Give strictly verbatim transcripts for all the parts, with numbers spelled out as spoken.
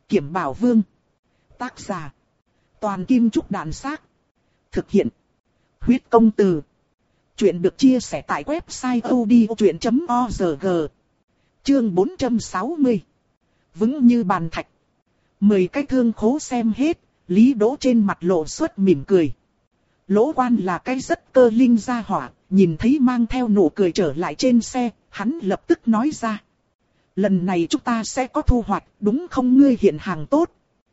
Kiểm Bảo Vương. Tác giả. Toàn Kim Trúc Đàn Xác. Thực hiện. Huyết Công Từ. Chuyện được chia sẻ tại website odchuyện chấm org. Chương bốn trăm sáu mươi. Vững như bàn thạch. Mười cái thương khố xem hết, Lý Đỗ trên mặt lộ xuất mỉm cười. Lỗ Quan là cái rất cơ linh gia hỏa, nhìn thấy mang theo nụ cười trở lại trên xe, hắn lập tức nói ra. Lần này chúng ta sẽ có thu hoạch, đúng không ngươi hiện hàng tốt?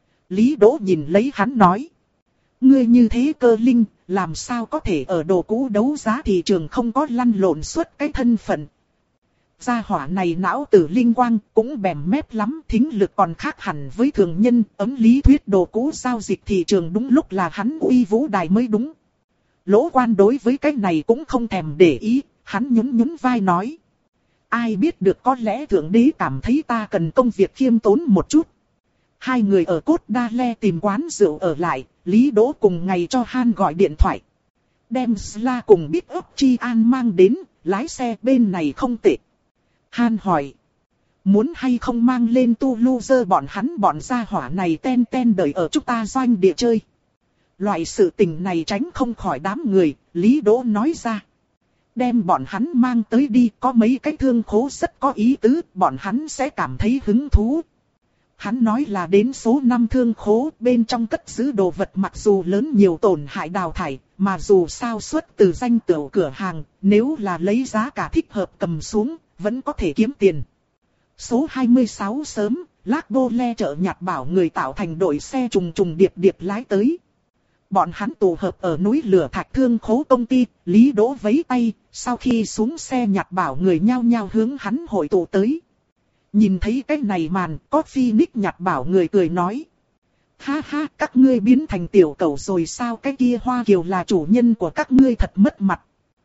Lý Đỗ nhìn lấy hắn nói. Ngươi như thế cơ linh, làm sao có thể ở đồ cũ đấu giá thị trường không có lăn lộn suốt cái thân phận. Gia hỏa này não tử linh quang, cũng bèm mép lắm, thính lực còn khác hẳn với thường nhân, ấm lý thuyết đồ cũ giao dịch thị trường đúng lúc là hắn uy vũ đài mới đúng. Lỗ Quan đối với cái này cũng không thèm để ý, hắn nhún nhún vai nói. Ai biết được, có lẽ Thượng Đế cảm thấy ta cần công việc khiêm tốn một chút. Hai người ở Cốt Đa Le tìm quán rượu ở lại, Lý Đỗ cùng ngày cho Han gọi điện thoại. Đem Sla cùng Big Up Chi An mang đến, lái xe bên này không tệ. Han hỏi. Muốn hay không mang lên tu loser bọn hắn bọn gia hỏa này ten ten đợi ở chúng ta doanh địa chơi. Loại sự tình này tránh không khỏi đám người, Lý Đỗ nói ra. Đem bọn hắn mang tới đi, có mấy cái thương khố rất có ý tứ, bọn hắn sẽ cảm thấy hứng thú. Hắn nói là đến số năm thương khố, bên trong cất giữ đồ vật mặc dù lớn nhiều tổn hại đào thải, mà dù sao xuất từ danh tửu cửa hàng, nếu là lấy giá cả thích hợp cầm xuống, vẫn có thể kiếm tiền. Số hai mươi sáu sớm, Lác Bô Le chợ nhặt bảo người tạo thành đội xe trùng trùng điệp điệp lái tới. Bọn hắn tụ hợp ở núi lửa thạch thương khố công ty, Lý Đỗ vẫy tay, sau khi xuống xe nhặt bảo người nhao nhao hướng hắn hội tụ tới. Nhìn thấy cái này màn, có Phoenix nhặt bảo người cười nói. Ha ha, các ngươi biến thành tiểu cẩu rồi sao, cái kia Hoa Kiều là chủ nhân của các ngươi thật mất mặt.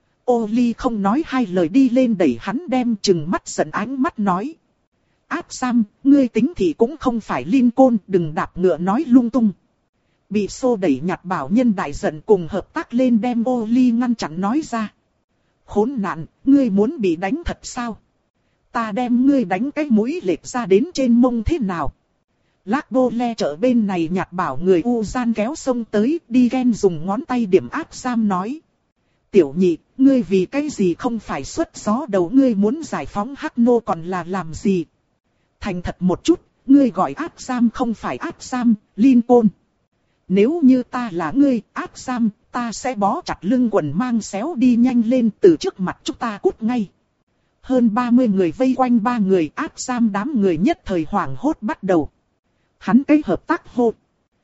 Ô Ly không nói hai lời đi lên đẩy hắn đem chừng mắt giận ánh mắt nói. Áp Sam, ngươi tính thì cũng không phải Lincoln, đừng đạp ngựa nói lung tung. Bị xô đẩy nhặt bảo nhân đại giận cùng hợp tác lên đem Ô Ly ngăn chặn nói ra. Khốn nạn, ngươi muốn bị đánh thật sao? Ta đem ngươi đánh cái mũi lệch ra đến trên mông thế nào? Lác Bô Le chợ bên này nhặt bảo người U Gian kéo sông tới, đi ghen dùng ngón tay điểm Áp Sam nói. Tiểu nhị, ngươi vì cái gì không phải xuất gió đầu, ngươi muốn giải phóng Hắc Nô còn là làm gì? Thành thật một chút, ngươi gọi Áp Sam không phải Áp Sam, Lincoln. Nếu như ta là ngươi, Áp Sam, ta sẽ bó chặt lưng quần mang xéo đi nhanh lên từ trước mặt chúng ta cút ngay. Hơn ba mươi người vây quanh ba người, Áp Sam đám người nhất thời hoảng hốt bắt đầu. Hắn cái hợp tác hô.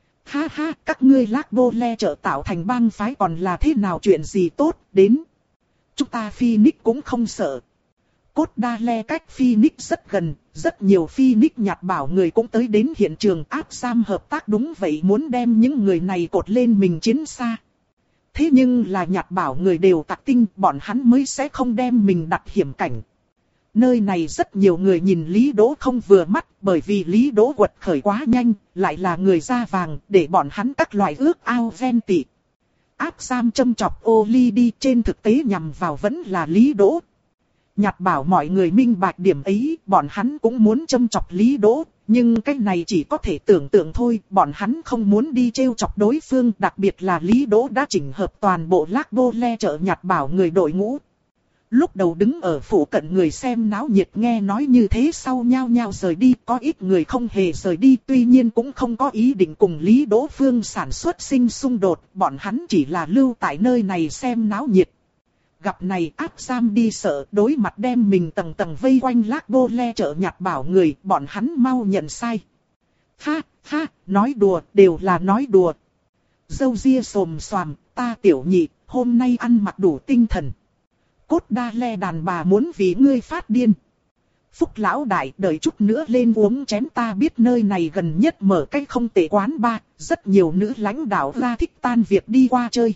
Ha ha, các ngươi Lác Bô Le chợ tạo thành bang phái còn là thế nào, chuyện gì tốt, đến. Chúng ta Phoenix cũng không sợ. Cốt Đa Le cách Phoenix rất gần, rất nhiều Phoenix nhặt bảo người cũng tới đến hiện trường. Áp Sam hợp tác đúng vậy, muốn đem những người này cột lên mình chiến xa. Thế nhưng là nhặt bảo người đều tặc tinh, bọn hắn mới sẽ không đem mình đặt hiểm cảnh. Nơi này rất nhiều người nhìn Lý Đỗ không vừa mắt, bởi vì Lý Đỗ quật khởi quá nhanh, lại là người da vàng, để bọn hắn các loại ước ao ven tị. Áp Sam châm chọc Ô Ly đi, trên thực tế nhằm vào vẫn là Lý Đỗ. Nhặt bảo mọi người minh bạch điểm ấy, bọn hắn cũng muốn châm chọc Lý Đỗ, nhưng cái này chỉ có thể tưởng tượng thôi, bọn hắn không muốn đi trêu chọc đối phương, đặc biệt là Lý Đỗ đã chỉnh hợp toàn bộ Lác Bô Le chợ nhặt bảo người đội ngũ. Lúc đầu đứng ở phủ cận người xem náo nhiệt nghe nói như thế sau nhao nhao rời đi, có ít người không hề rời đi, tuy nhiên cũng không có ý định cùng Lý Đỗ Phương sản xuất sinh xung đột, bọn hắn chỉ là lưu tại nơi này xem náo nhiệt. Gặp này Áp Sam đi sợ, đối mặt đem mình tầng tầng vây quanh Lác Bô Le chợ nhặt bảo người, bọn hắn mau nhận sai. Ha, ha, nói đùa, đều là nói đùa. Dâu ria xồm xoàm, ta tiểu nhị, hôm nay ăn mặc đủ tinh thần. Cốt Đa Le đàn bà muốn vì ngươi phát điên. Phúc lão đại, đợi chút nữa lên uống chén, ta biết nơi này gần nhất mở cái không tệ quán bar, rất nhiều nữ lãnh đạo ra thích tan việc đi qua chơi.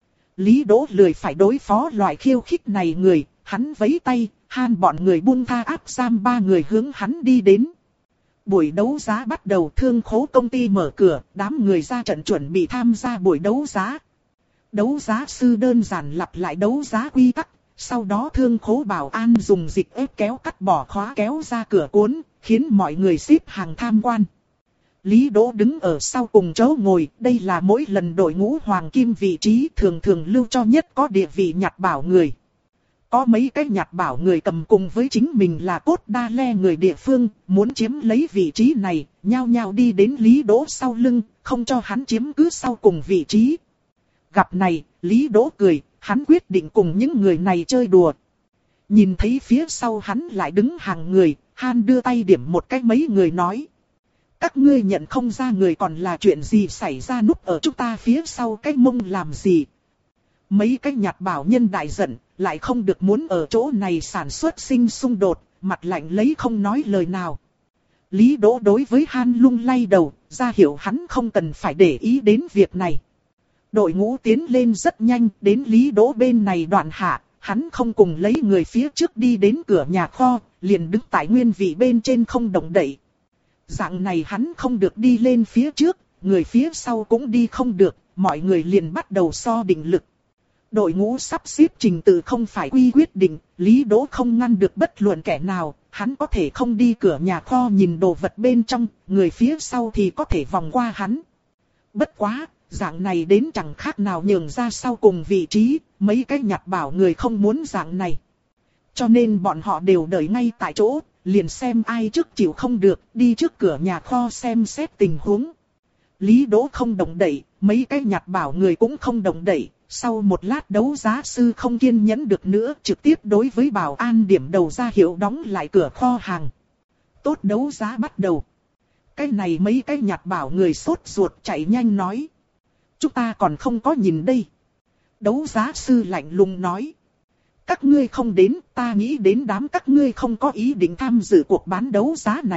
Lý Đỗ lười phải đối phó loại khiêu khích này người, hắn vẫy tay, Han bọn người buông tha Áp Sam ba người hướng hắn đi đến. Buổi đấu giá bắt đầu, thương khố công ty mở cửa, đám người ra trận chuẩn bị tham gia buổi đấu giá. Đấu giá sư đơn giản lặp lại đấu giá quy tắc, sau đó thương khố bảo an dùng dịch ép kéo cắt bỏ khóa kéo ra cửa cuốn, khiến mọi người xếp hàng tham quan. Lý Đỗ đứng ở sau cùng chỗ ngồi, đây là mỗi lần đội ngũ hoàng kim vị trí thường thường lưu cho nhất có địa vị nhặt bảo người. Có mấy cái nhặt bảo người cầm cùng với chính mình là cốt đa le người địa phương, muốn chiếm lấy vị trí này, nhao nhao đi đến Lý Đỗ sau lưng, không cho hắn chiếm cứ sau cùng vị trí. Gặp này, Lý Đỗ cười, hắn quyết định cùng những người này chơi đùa. Nhìn thấy phía sau hắn lại đứng hàng người, Han đưa tay điểm một cái mấy người nói. Các ngươi nhận không ra người còn là chuyện gì xảy ra núp ở chúng ta phía sau cái mông làm gì. Mấy cái nhặt bảo nhân đại giận, lại không được muốn ở chỗ này sản xuất sinh xung đột, mặt lạnh lấy không nói lời nào. Lý Đỗ đối với Han lung lay đầu, ra hiệu hắn không cần phải để ý đến việc này. Đội ngũ tiến lên rất nhanh, đến Lý Đỗ bên này đoạn hạ, hắn không cùng lấy người phía trước đi đến cửa nhà kho, liền đứng tại nguyên vị bên trên không động đậy. Dạng này hắn không được đi lên phía trước, người phía sau cũng đi không được, mọi người liền bắt đầu so định lực. Đội ngũ sắp xếp trình tự không phải quy quyết định, Lý Đỗ không ngăn được bất luận kẻ nào, hắn có thể không đi cửa nhà kho nhìn đồ vật bên trong, người phía sau thì có thể vòng qua hắn. Bất quá, dạng này đến chẳng khác nào nhường ra sau cùng vị trí, mấy cái nhặt bảo người không muốn dạng này. Cho nên bọn họ đều đợi ngay tại chỗ, liền xem ai trước chịu không được, đi trước cửa nhà kho xem xét tình huống. Lý Đỗ không động đậy, mấy cái nhặt bảo người cũng không động đậy. Sau một lát đấu giá sư không kiên nhẫn được nữa, trực tiếp đối với bảo an điểm đầu ra hiệu đóng lại cửa kho hàng. Tốt, đấu giá bắt đầu. Cái này mấy cái nhặt bảo người sốt ruột chạy nhanh nói. Chúng ta còn không có nhìn đây. Đấu giá sư lạnh lùng nói. Các ngươi không đến, ta nghĩ đến đám các ngươi không có ý định tham dự cuộc bán đấu giá này.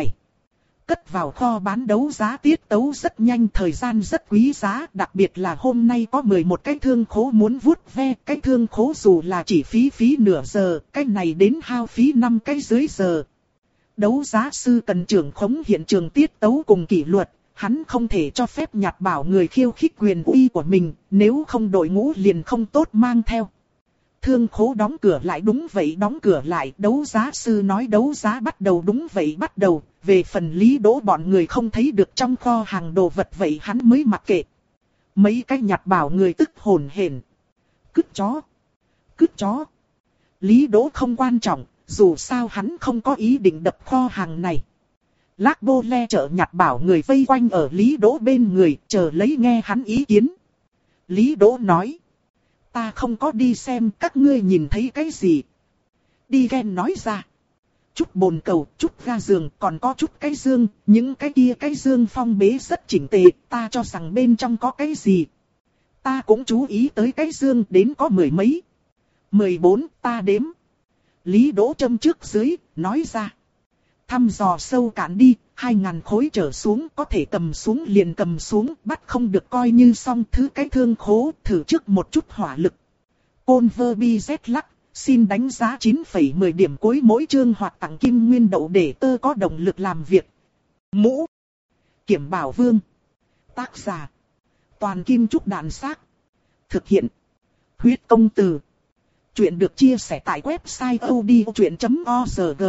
Cất vào kho bán đấu giá tiết tấu rất nhanh, thời gian rất quý giá, đặc biệt là hôm nay có mười một cái thương khố muốn vuốt ve, cái thương khố dù là chỉ phí phí nửa giờ, cái này đến hao phí năm cái dưới giờ. Đấu giá sư cần trưởng khống hiện trường tiết tấu cùng kỷ luật, hắn không thể cho phép nhặt bảo người khiêu khích quyền uy của mình, nếu không đội ngũ liền không tốt mang theo. Thương khố đóng cửa lại, đúng vậy đóng cửa lại, đấu giá sư nói đấu giá bắt đầu, đúng vậy bắt đầu, về phần Lý Đỗ bọn người không thấy được trong kho hàng đồ vật vậy hắn mới mặc kệ. Mấy cái nhặt bảo người tức hồn hển. Cứt chó, cứt chó. Lý Đỗ không quan trọng, dù sao hắn không có ý định đập kho hàng này. Lác Bô Le chợ nhặt bảo người vây quanh ở Lý Đỗ bên người, chờ lấy nghe hắn ý kiến. Lý Đỗ nói. Ta không có đi xem, các ngươi nhìn thấy cái gì. Đi ghen nói ra. Chút bồn cầu, chút ga giường, còn có chút cái dương, những cái kia cái dương phong bế rất chỉnh tề, ta cho rằng bên trong có cái gì. Ta cũng chú ý tới cái dương đến có mười mấy. Mười bốn, ta đếm. Lý Đỗ châm trước dưới, nói ra. Thăm dò sâu cạn đi, hai ngàn khối trở xuống, có thể cầm xuống liền cầm xuống, bắt không được coi như xong. Thứ cái thương khố, thử trước một chút hỏa lực. Conver bi Z lắc, xin đánh giá chín phẩy mười điểm cuối mỗi chương hoặc tặng kim nguyên đậu để tơ có động lực làm việc. Mũ Kiểm Bảo Vương. Tác giả Toàn Kim Trúc Đạn Xác. Thực hiện Huyết Công Từ. Chuyện được chia sẻ tại website odchuyện chấm org.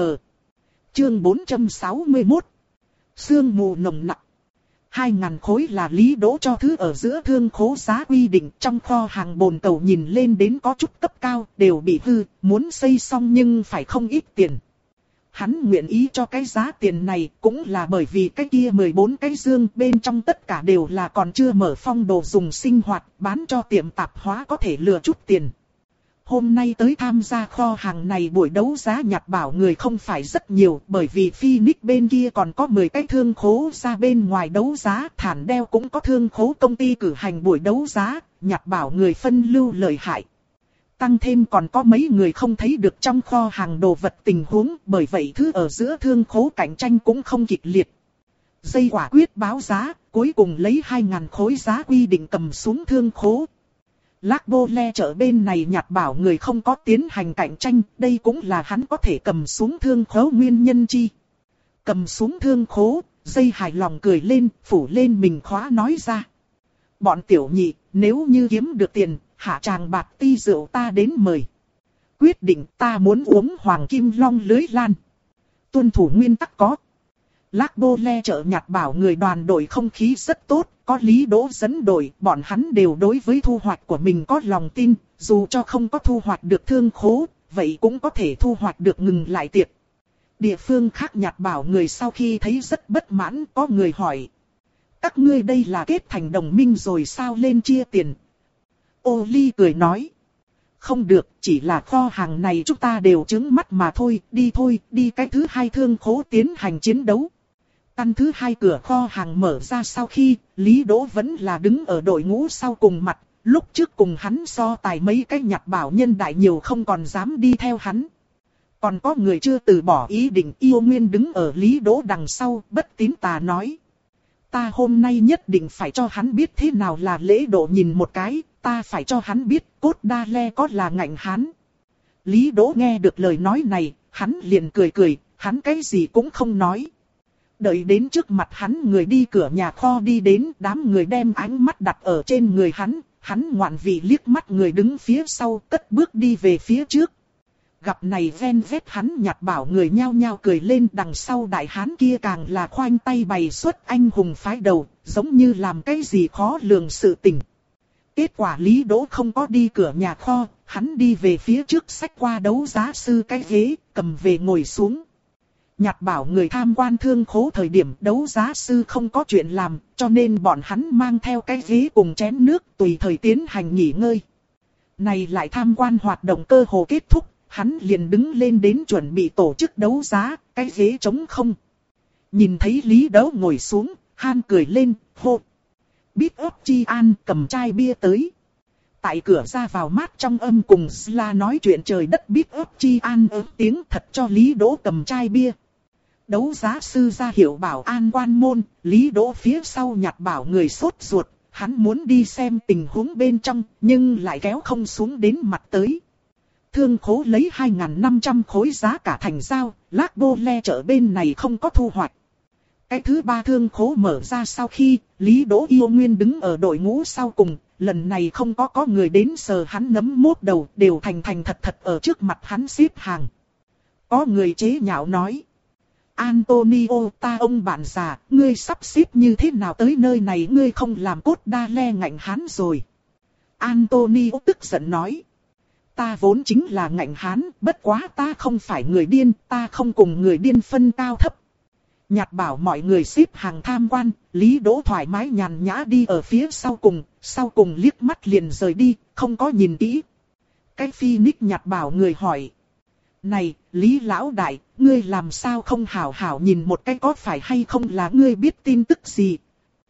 Chương bốn trăm sáu mươi mốt. Sương mù nồng nặc. Hai ngàn khối là Lý Đỗ cho thứ ở giữa thương khố giá quy định, trong kho hàng bồn cầu nhìn lên đến có chút cấp cao, đều bị hư, muốn xây xong nhưng phải không ít tiền. Hắn nguyện ý cho cái giá tiền này cũng là bởi vì cái kia mười bốn cái dương bên trong tất cả đều là còn chưa mở phong đồ dùng sinh hoạt, bán cho tiệm tạp hóa có thể lừa chút tiền. Hôm nay tới tham gia kho hàng này buổi đấu giá nhặt bảo người không phải rất nhiều, bởi vì Phoenix bên kia còn có mười cái thương khố ra bên ngoài đấu giá, Thản Đeo cũng có thương khố công ty cử hành buổi đấu giá, nhặt bảo người phân lưu lợi hại. Tăng thêm còn có mấy người không thấy được trong kho hàng đồ vật tình huống, bởi vậy thứ ở giữa thương khố cạnh tranh cũng không kịch liệt. Dây quả quyết báo giá, cuối cùng lấy hai ngàn khối giá quy định cầm xuống thương khố. Lác Bô Le chợ bên này nhặt bảo người không có tiến hành cạnh tranh, đây cũng là hắn có thể cầm xuống thương khố nguyên nhân chi. Cầm xuống thương khố, dây hài lòng cười lên, phủ lên mình khóa nói ra. Bọn tiểu nhị, nếu như kiếm được tiền, hạ tràng bạc ti rượu ta đến mời. Quyết định ta muốn uống hoàng kim long lưới lan. Tuân thủ nguyên tắc có. Lác Bô Le chợ nhặt bảo người đoàn đội không khí rất tốt, có Lý Đỗ dẫn đội, bọn hắn đều đối với thu hoạch của mình có lòng tin, dù cho không có thu hoạch được thương khố, vậy cũng có thể thu hoạch được ngừng lại tiệc. Địa phương khác nhặt bảo người sau khi thấy rất bất mãn, có người hỏi. Các ngươi đây là kết thành đồng minh rồi sao lên chia tiền? Ô Ly cười nói. Không được, chỉ là kho hàng này chúng ta đều trướng mắt mà thôi, đi thôi, đi cái thứ hai thương khố tiến hành chiến đấu. Căn thứ hai cửa kho hàng mở ra sau khi, Lý Đỗ vẫn là đứng ở đội ngũ sau cùng mặt, lúc trước cùng hắn so tài mấy cái nhặt bảo nhân đại nhiều không còn dám đi theo hắn. Còn có người chưa từ bỏ ý định, Yêu Nguyên đứng ở Lý Đỗ đằng sau, bất tín tà nói. Ta hôm nay nhất định phải cho hắn biết thế nào là lễ độ, nhìn một cái, ta phải cho hắn biết Cốt Đa Le có là ngạnh hán. Lý Đỗ nghe được lời nói này, hắn liền cười cười, hắn cái gì cũng không nói. Đợi đến trước mặt hắn người đi cửa nhà kho đi đến, đám người đem ánh mắt đặt ở trên người hắn, hắn ngoạn vị liếc mắt người đứng phía sau, cất bước đi về phía trước. Gặp này ven vét hắn nhặt bảo người nhao nhao cười lên, đằng sau đại hán kia càng là khoanh tay bày xuất anh hùng phái đầu, giống như làm cái gì khó lường sự tình. Kết quả Lý Đỗ không có đi cửa nhà kho, hắn đi về phía trước xách qua đấu giá sư cái ghế, cầm về ngồi xuống. Nhặt bảo người tham quan thương khố thời điểm đấu giá sư không có chuyện làm, cho nên bọn hắn mang theo cái ghế cùng chén nước tùy thời tiến hành nghỉ ngơi. Này lại tham quan hoạt động cơ hồ kết thúc, hắn liền đứng lên đến chuẩn bị tổ chức đấu giá, cái ghế trống không. Nhìn thấy Lý Đỗ ngồi xuống, Han cười lên, hô. Bít ấp Chi An cầm chai bia tới. Tại cửa ra vào mát trong âm cùng Sla nói chuyện trời đất, Bít ấp Chi An ớt tiếng thật cho Lý Đỗ cầm chai bia. Đấu giá sư ra hiệu bảo an quan môn, Lý Đỗ phía sau nhặt bảo người sốt ruột, hắn muốn đi xem tình huống bên trong, nhưng lại kéo không xuống đến mặt tới. Thương khố lấy hai nghìn năm trăm khối giá cả thành giao, Lác Bô Le chợ bên này không có thu hoạch. Cái thứ ba thương khố mở ra sau khi, Lý Đỗ Yêu Nguyên đứng ở đội ngũ sau cùng, lần này không có có người đến sờ hắn nấm mốt đầu, đều thành thành thật thật ở trước mặt hắn xếp hàng. Có người chế nhạo nói. Antonio, ta ông bạn già, ngươi sắp xếp như thế nào tới nơi này, ngươi không làm Cốt Đa Le ngạnh hán rồi. Antonio tức giận nói. Ta vốn chính là ngạnh hán, bất quá ta không phải người điên, ta không cùng người điên phân cao thấp. Nhặt bảo mọi người xếp hàng tham quan, Lý Đỗ thoải mái nhàn nhã đi ở phía sau cùng, sau cùng liếc mắt liền rời đi, không có nhìn kỹ. Cái Phoenix nhặt bảo người hỏi. Này, Lý Lão Đại, ngươi làm sao không hảo hảo nhìn một cái, có phải hay không là ngươi biết tin tức gì?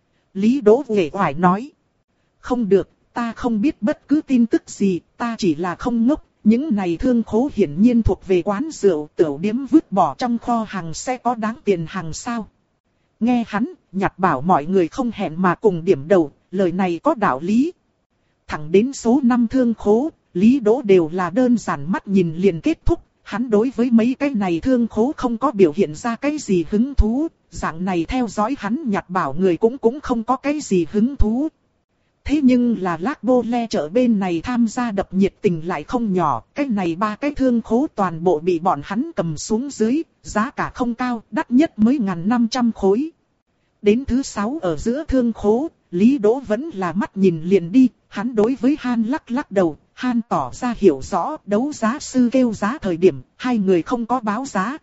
Lý Đỗ uể oải nói. Không được, ta không biết bất cứ tin tức gì, ta chỉ là không ngốc. Những này thương khố hiển nhiên thuộc về quán rượu, tiểu điếm vứt bỏ trong kho hàng sẽ có đáng tiền hàng sao. Nghe hắn, nhặt bảo mọi người không hẹn mà cùng điểm đầu, lời này có đạo lý. Thẳng đến số năm thương khố, Lý Đỗ đều là đơn giản mắt nhìn liền kết thúc. Hắn đối với mấy cái này thương khố không có biểu hiện ra cái gì hứng thú, dạng này theo dõi hắn nhặt bảo người cũng cũng không có cái gì hứng thú. Thế nhưng là Lác Bô Le chợ bên này tham gia đập nhiệt tình lại không nhỏ, cái này ba cái thương khố toàn bộ bị bọn hắn cầm xuống dưới, giá cả không cao, đắt nhất mới ngàn năm trăm khối. Đến thứ sáu ở giữa thương khố, Lý Đỗ vẫn là mắt nhìn liền đi, hắn đối với Han lắc lắc đầu, Han tỏ ra hiểu rõ, đấu giá sư kêu giá thời điểm, hai người không có báo giá.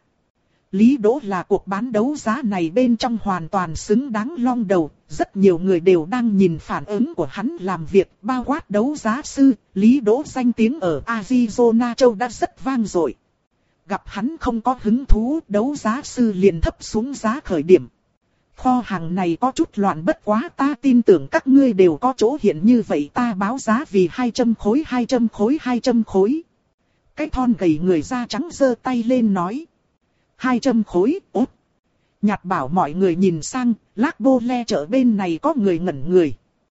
Lý Đỗ là cuộc bán đấu giá này bên trong hoàn toàn xứng đáng long đầu, rất nhiều người đều đang nhìn phản ứng của hắn làm việc, bao quát đấu giá sư, Lý Đỗ danh tiếng ở Arizona châu đã rất vang dội. Gặp hắn không có hứng thú, đấu giá sư liền thấp xuống giá khởi điểm. Kho hàng này có chút loạn, bất quá ta tin tưởng các ngươi đều có chỗ hiện như vậy, ta báo giá vì hai trăm khối hai trăm khối hai trăm khối. Cái thon gầy người da trắng giơ tay lên nói. hai trăm khối, ốp. Nhặt bảo mọi người nhìn sang, Lác Bô Le chợ bên này có người ngẩn người.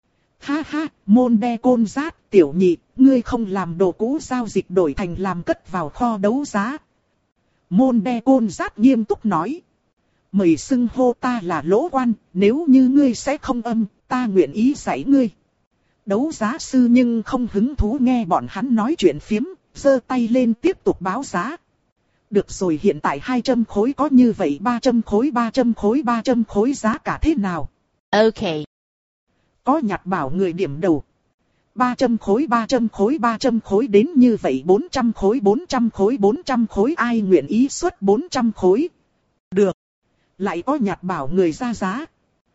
Ha ha, môn đe côn rát, tiểu nhị, ngươi không làm đồ cũ giao dịch đổi thành làm cất vào kho đấu giá. Môn đe côn rát nghiêm túc nói. Mời xưng hô ta là Lỗ Quan, nếu như ngươi sẽ không âm, ta nguyện ý dạy ngươi. Đấu giá sư nhưng không hứng thú nghe bọn hắn nói chuyện phiếm, giơ tay lên tiếp tục báo giá. được rồi, hiện tại hai trăm khối có như vậy ba trăm khối ba trăm khối ba trăm khối giá cả thế nào? Ok. Có nhặt bảo người điểm đầu. ba trăm khối ba trăm khối ba trăm khối đến như vậy bốn trăm khối bốn trăm khối bốn trăm khối, ai nguyện ý xuất bốn trăm khối? Được. Lại có nhặt bảo người ra giá.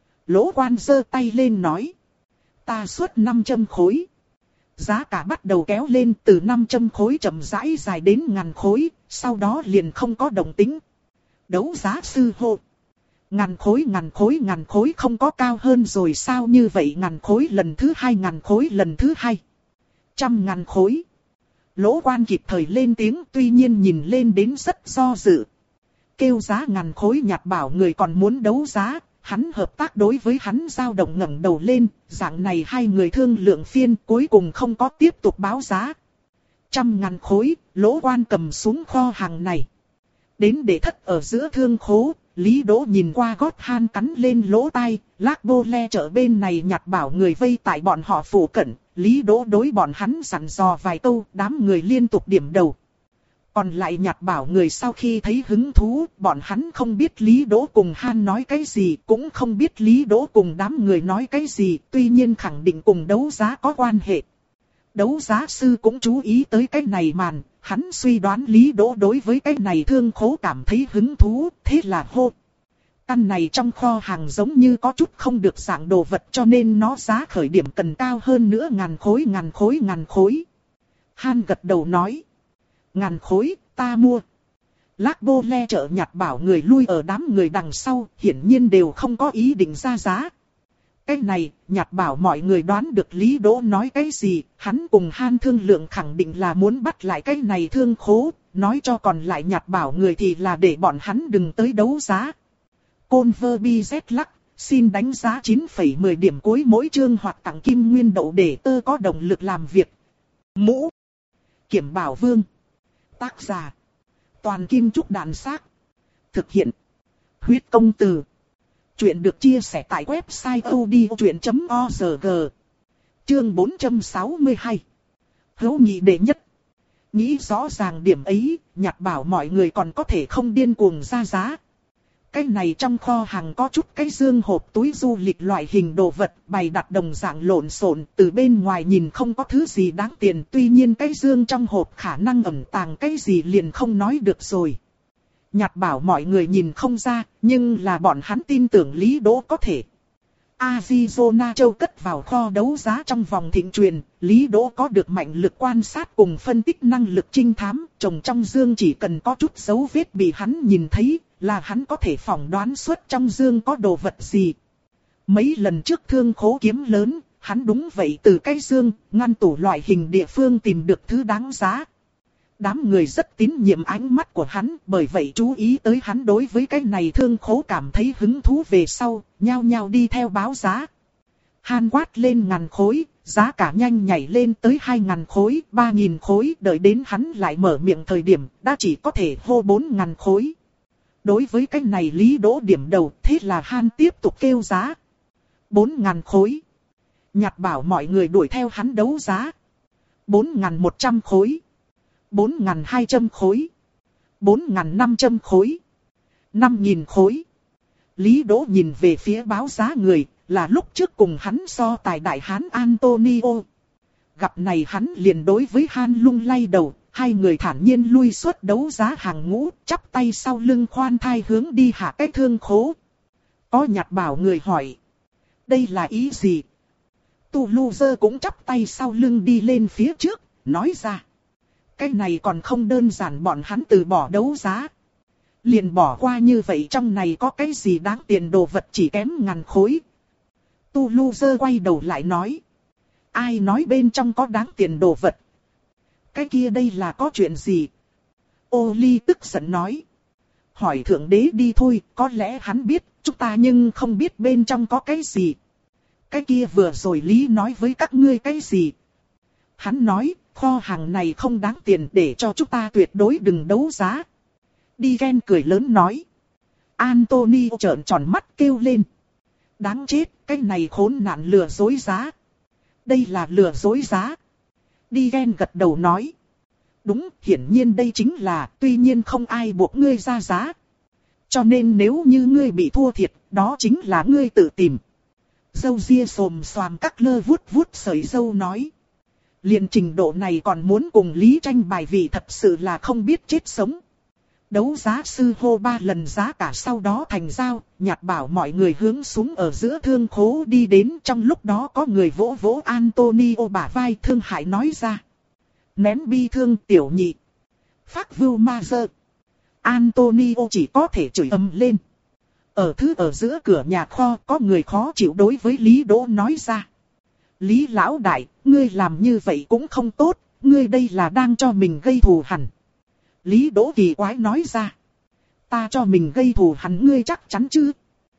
Lỗ Quan giơ tay lên nói. Ta xuất năm trăm khối. Giá cả bắt đầu kéo lên từ năm trăm khối chậm rãi dài đến ngàn khối, sau đó liền không có động tĩnh. Đấu giá sư hô. Ngàn khối ngàn khối ngàn khối không có cao hơn rồi sao, như vậy ngàn khối lần thứ hai, ngàn khối lần thứ hai. Trăm ngàn khối. Lỗ Quan kịp thời lên tiếng, tuy nhiên nhìn lên đến rất do dự. Kêu giá ngàn khối nhặt bảo người còn muốn đấu giá, hắn hợp tác đối với hắn dao động ngẩng đầu lên, dạng này hai người thương lượng phiên cuối cùng không có tiếp tục báo giá. Trăm ngàn khối, Lỗ Quan cầm xuống kho hàng này. Đến để thất ở giữa thương khố, Lý Đỗ nhìn qua gót han cắn lên lỗ tai, Lác Bô Le chợ bên này nhặt bảo người vây tại bọn họ phủ cận, Lý Đỗ đối bọn hắn dặn dò vài câu, đám người liên tục điểm đầu. Còn lại nhặt bảo người sau khi thấy hứng thú, bọn hắn không biết Lý Đỗ cùng Han nói cái gì, cũng không biết Lý Đỗ cùng đám người nói cái gì, tuy nhiên khẳng định cùng đấu giá có quan hệ. Đấu giá sư cũng chú ý tới cái này màn, hắn suy đoán Lý Đỗ đối với cái này thương khố cảm thấy hứng thú, thế là hô. Căn này trong kho hàng giống như có chút không được dạng đồ vật cho nên nó giá khởi điểm cần cao hơn nữa, ngàn khối ngàn khối ngàn khối. Han gật đầu nói. Ngàn khối, ta mua. Lác Bô Le chợ nhặt bảo người lui ở đám người đằng sau, hiển nhiên đều không có ý định ra giá. Cái này, nhặt bảo mọi người đoán được Lý Đỗ nói cái gì, hắn cùng Han thương lượng khẳng định là muốn bắt lại cái này thương khố, nói cho còn lại nhặt bảo người thì là để bọn hắn đừng tới đấu giá. Converbizet lắc, xin đánh giá chín phẩy mười điểm cuối mỗi chương hoặc tặng kim nguyên đậu để tơ có động lực làm việc. Mũ Kiểm Bảo Vương. Tác giả Toàn Kim Trúc Đàn Xác. Thực hiện Huyết Công Từ. Chuyện được chia sẻ tại website odchuyện chấm org. Chương bốn trăm sáu mươi hai. Hữu nghị đệ nhất. Nghĩ rõ ràng điểm ấy, nhặt bảo mọi người còn có thể không điên cuồng ra giá. Cái này trong kho hàng có chút cái dương hộp túi du lịch loại hình đồ vật bày đặt đồng dạng lộn xộn, từ bên ngoài nhìn không có thứ gì đáng tiền, tuy nhiên cái dương trong hộp khả năng ẩn tàng cái gì liền không nói được rồi. Nhặt bảo mọi người nhìn không ra, nhưng là bọn hắn tin tưởng Lý Đỗ có thể. Arizona Châu cất vào kho đấu giá trong vòng thịnh truyền, Lý Đỗ có được mạnh lực quan sát cùng phân tích năng lực trinh thám, trồng trong dương chỉ cần có chút dấu vết bị hắn nhìn thấy, là hắn có thể phỏng đoán suốt trong dương có đồ vật gì. Mấy lần trước thương khố kiếm lớn, hắn đúng vậy từ cái dương, ngăn tủ loại hình địa phương tìm được thứ đáng giá. Đám người rất tín nhiệm ánh mắt của hắn, bởi vậy chú ý tới hắn đối với cái này thương khố cảm thấy hứng thú về sau, nhao nhao đi theo báo giá. Han quát lên ngàn khối, giá cả nhanh nhảy lên tới hai ngàn khối, ba nghìn khối, đợi đến hắn lại mở miệng thời điểm, đã chỉ có thể hô bốn ngàn khối. Đối với cái này Lý Đỗ điểm đầu, thế là Han tiếp tục kêu giá. bốn ngàn khối. Nhặt bảo mọi người đuổi theo hắn đấu giá. bốn ngàn một trăm khối. bốn ngàn hai trăm khối. bốn ngàn năm trăm khối. năm nghìn khối. Lý Đỗ nhìn về phía báo giá người, là lúc trước cùng hắn so tài đại hán Antonio. Gặp này hắn liền đối với Han lung lay đầu, hai người thản nhiên lui xuất đấu giá hàng ngũ, chắp tay sau lưng khoan thai hướng đi hạ cái thương khố. Có nhặt bảo người hỏi. Đây là ý gì? Tu Lu-dơ cũng chắp tay sau lưng đi lên phía trước, nói ra. Cái này còn không đơn giản, bọn hắn từ bỏ đấu giá. Liền bỏ qua như vậy, trong này có cái gì đáng tiền đồ vật chỉ kém ngàn khối. Tu Lu-dơ quay đầu lại nói. Ai nói bên trong có đáng tiền đồ vật? Cái kia đây là có chuyện gì? Ô Ly tức giận nói. Hỏi thượng đế đi thôi, có lẽ hắn biết, chúng ta nhưng không biết bên trong có cái gì. Cái kia vừa rồi Lý nói với các ngươi cái gì? Hắn nói, kho hàng này không đáng tiền, để cho chúng ta tuyệt đối đừng đấu giá. Đi ghen cười lớn nói. Anthony trợn tròn mắt kêu lên. Đáng chết, cái này khốn nạn lừa dối giá. Đây là lừa dối giá. Đi ghen gật đầu nói. Đúng, hiển nhiên đây chính là, tuy nhiên không ai buộc ngươi ra giá. Cho nên nếu như ngươi bị thua thiệt, đó chính là ngươi tự tìm. Dâu ria xồm xoàm các lơ vuốt vuốt sợi dâu nói. Liền trình độ này còn muốn cùng Lý tranh bài vị thật sự là không biết chết sống. Đấu giá sư hô ba lần giá cả sau đó thành giao, nhạt bảo mọi người hướng xuống ở giữa thương khố đi đến. Trong lúc đó có người vỗ vỗ Antonio bả vai, thương hại nói ra. Nén bi thương tiểu nhị. Phác vưu ma dơ. Antonio chỉ có thể chửi ầm lên. Ở thứ ở giữa cửa nhà kho có người khó chịu đối với Lý Đỗ nói ra. Lý lão đại, ngươi làm như vậy cũng không tốt, ngươi đây là đang cho mình gây thù hằn. Lý Đỗ kỳ quái nói ra. Ta cho mình gây thù hằn ngươi chắc chắn chứ?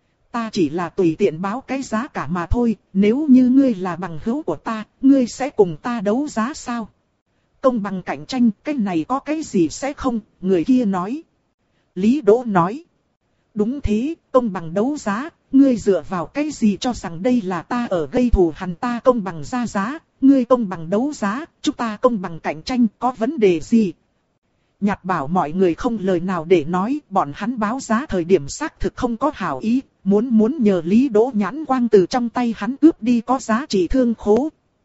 Ta chỉ là tùy tiện báo cái giá cả mà thôi, nếu như ngươi là bằng hữu của ta, ngươi sẽ cùng ta đấu giá sao? Công bằng cạnh tranh, cái này có cái gì sẽ không, người kia nói. Lý Đỗ nói. Đúng thế, công bằng đấu giá, ngươi dựa vào cái gì cho rằng đây là ta ở gây thù hằn, ta công bằng ra giá, ngươi công bằng đấu giá, chúng ta công bằng cạnh tranh, có vấn đề gì? Nhạt bảo mọi người không lời nào để nói, bọn hắn báo giá thời điểm xác thực không có hảo ý, muốn muốn nhờ Lý Đỗ nhãn quang từ trong tay hắn cướp đi có giá trị thương khố.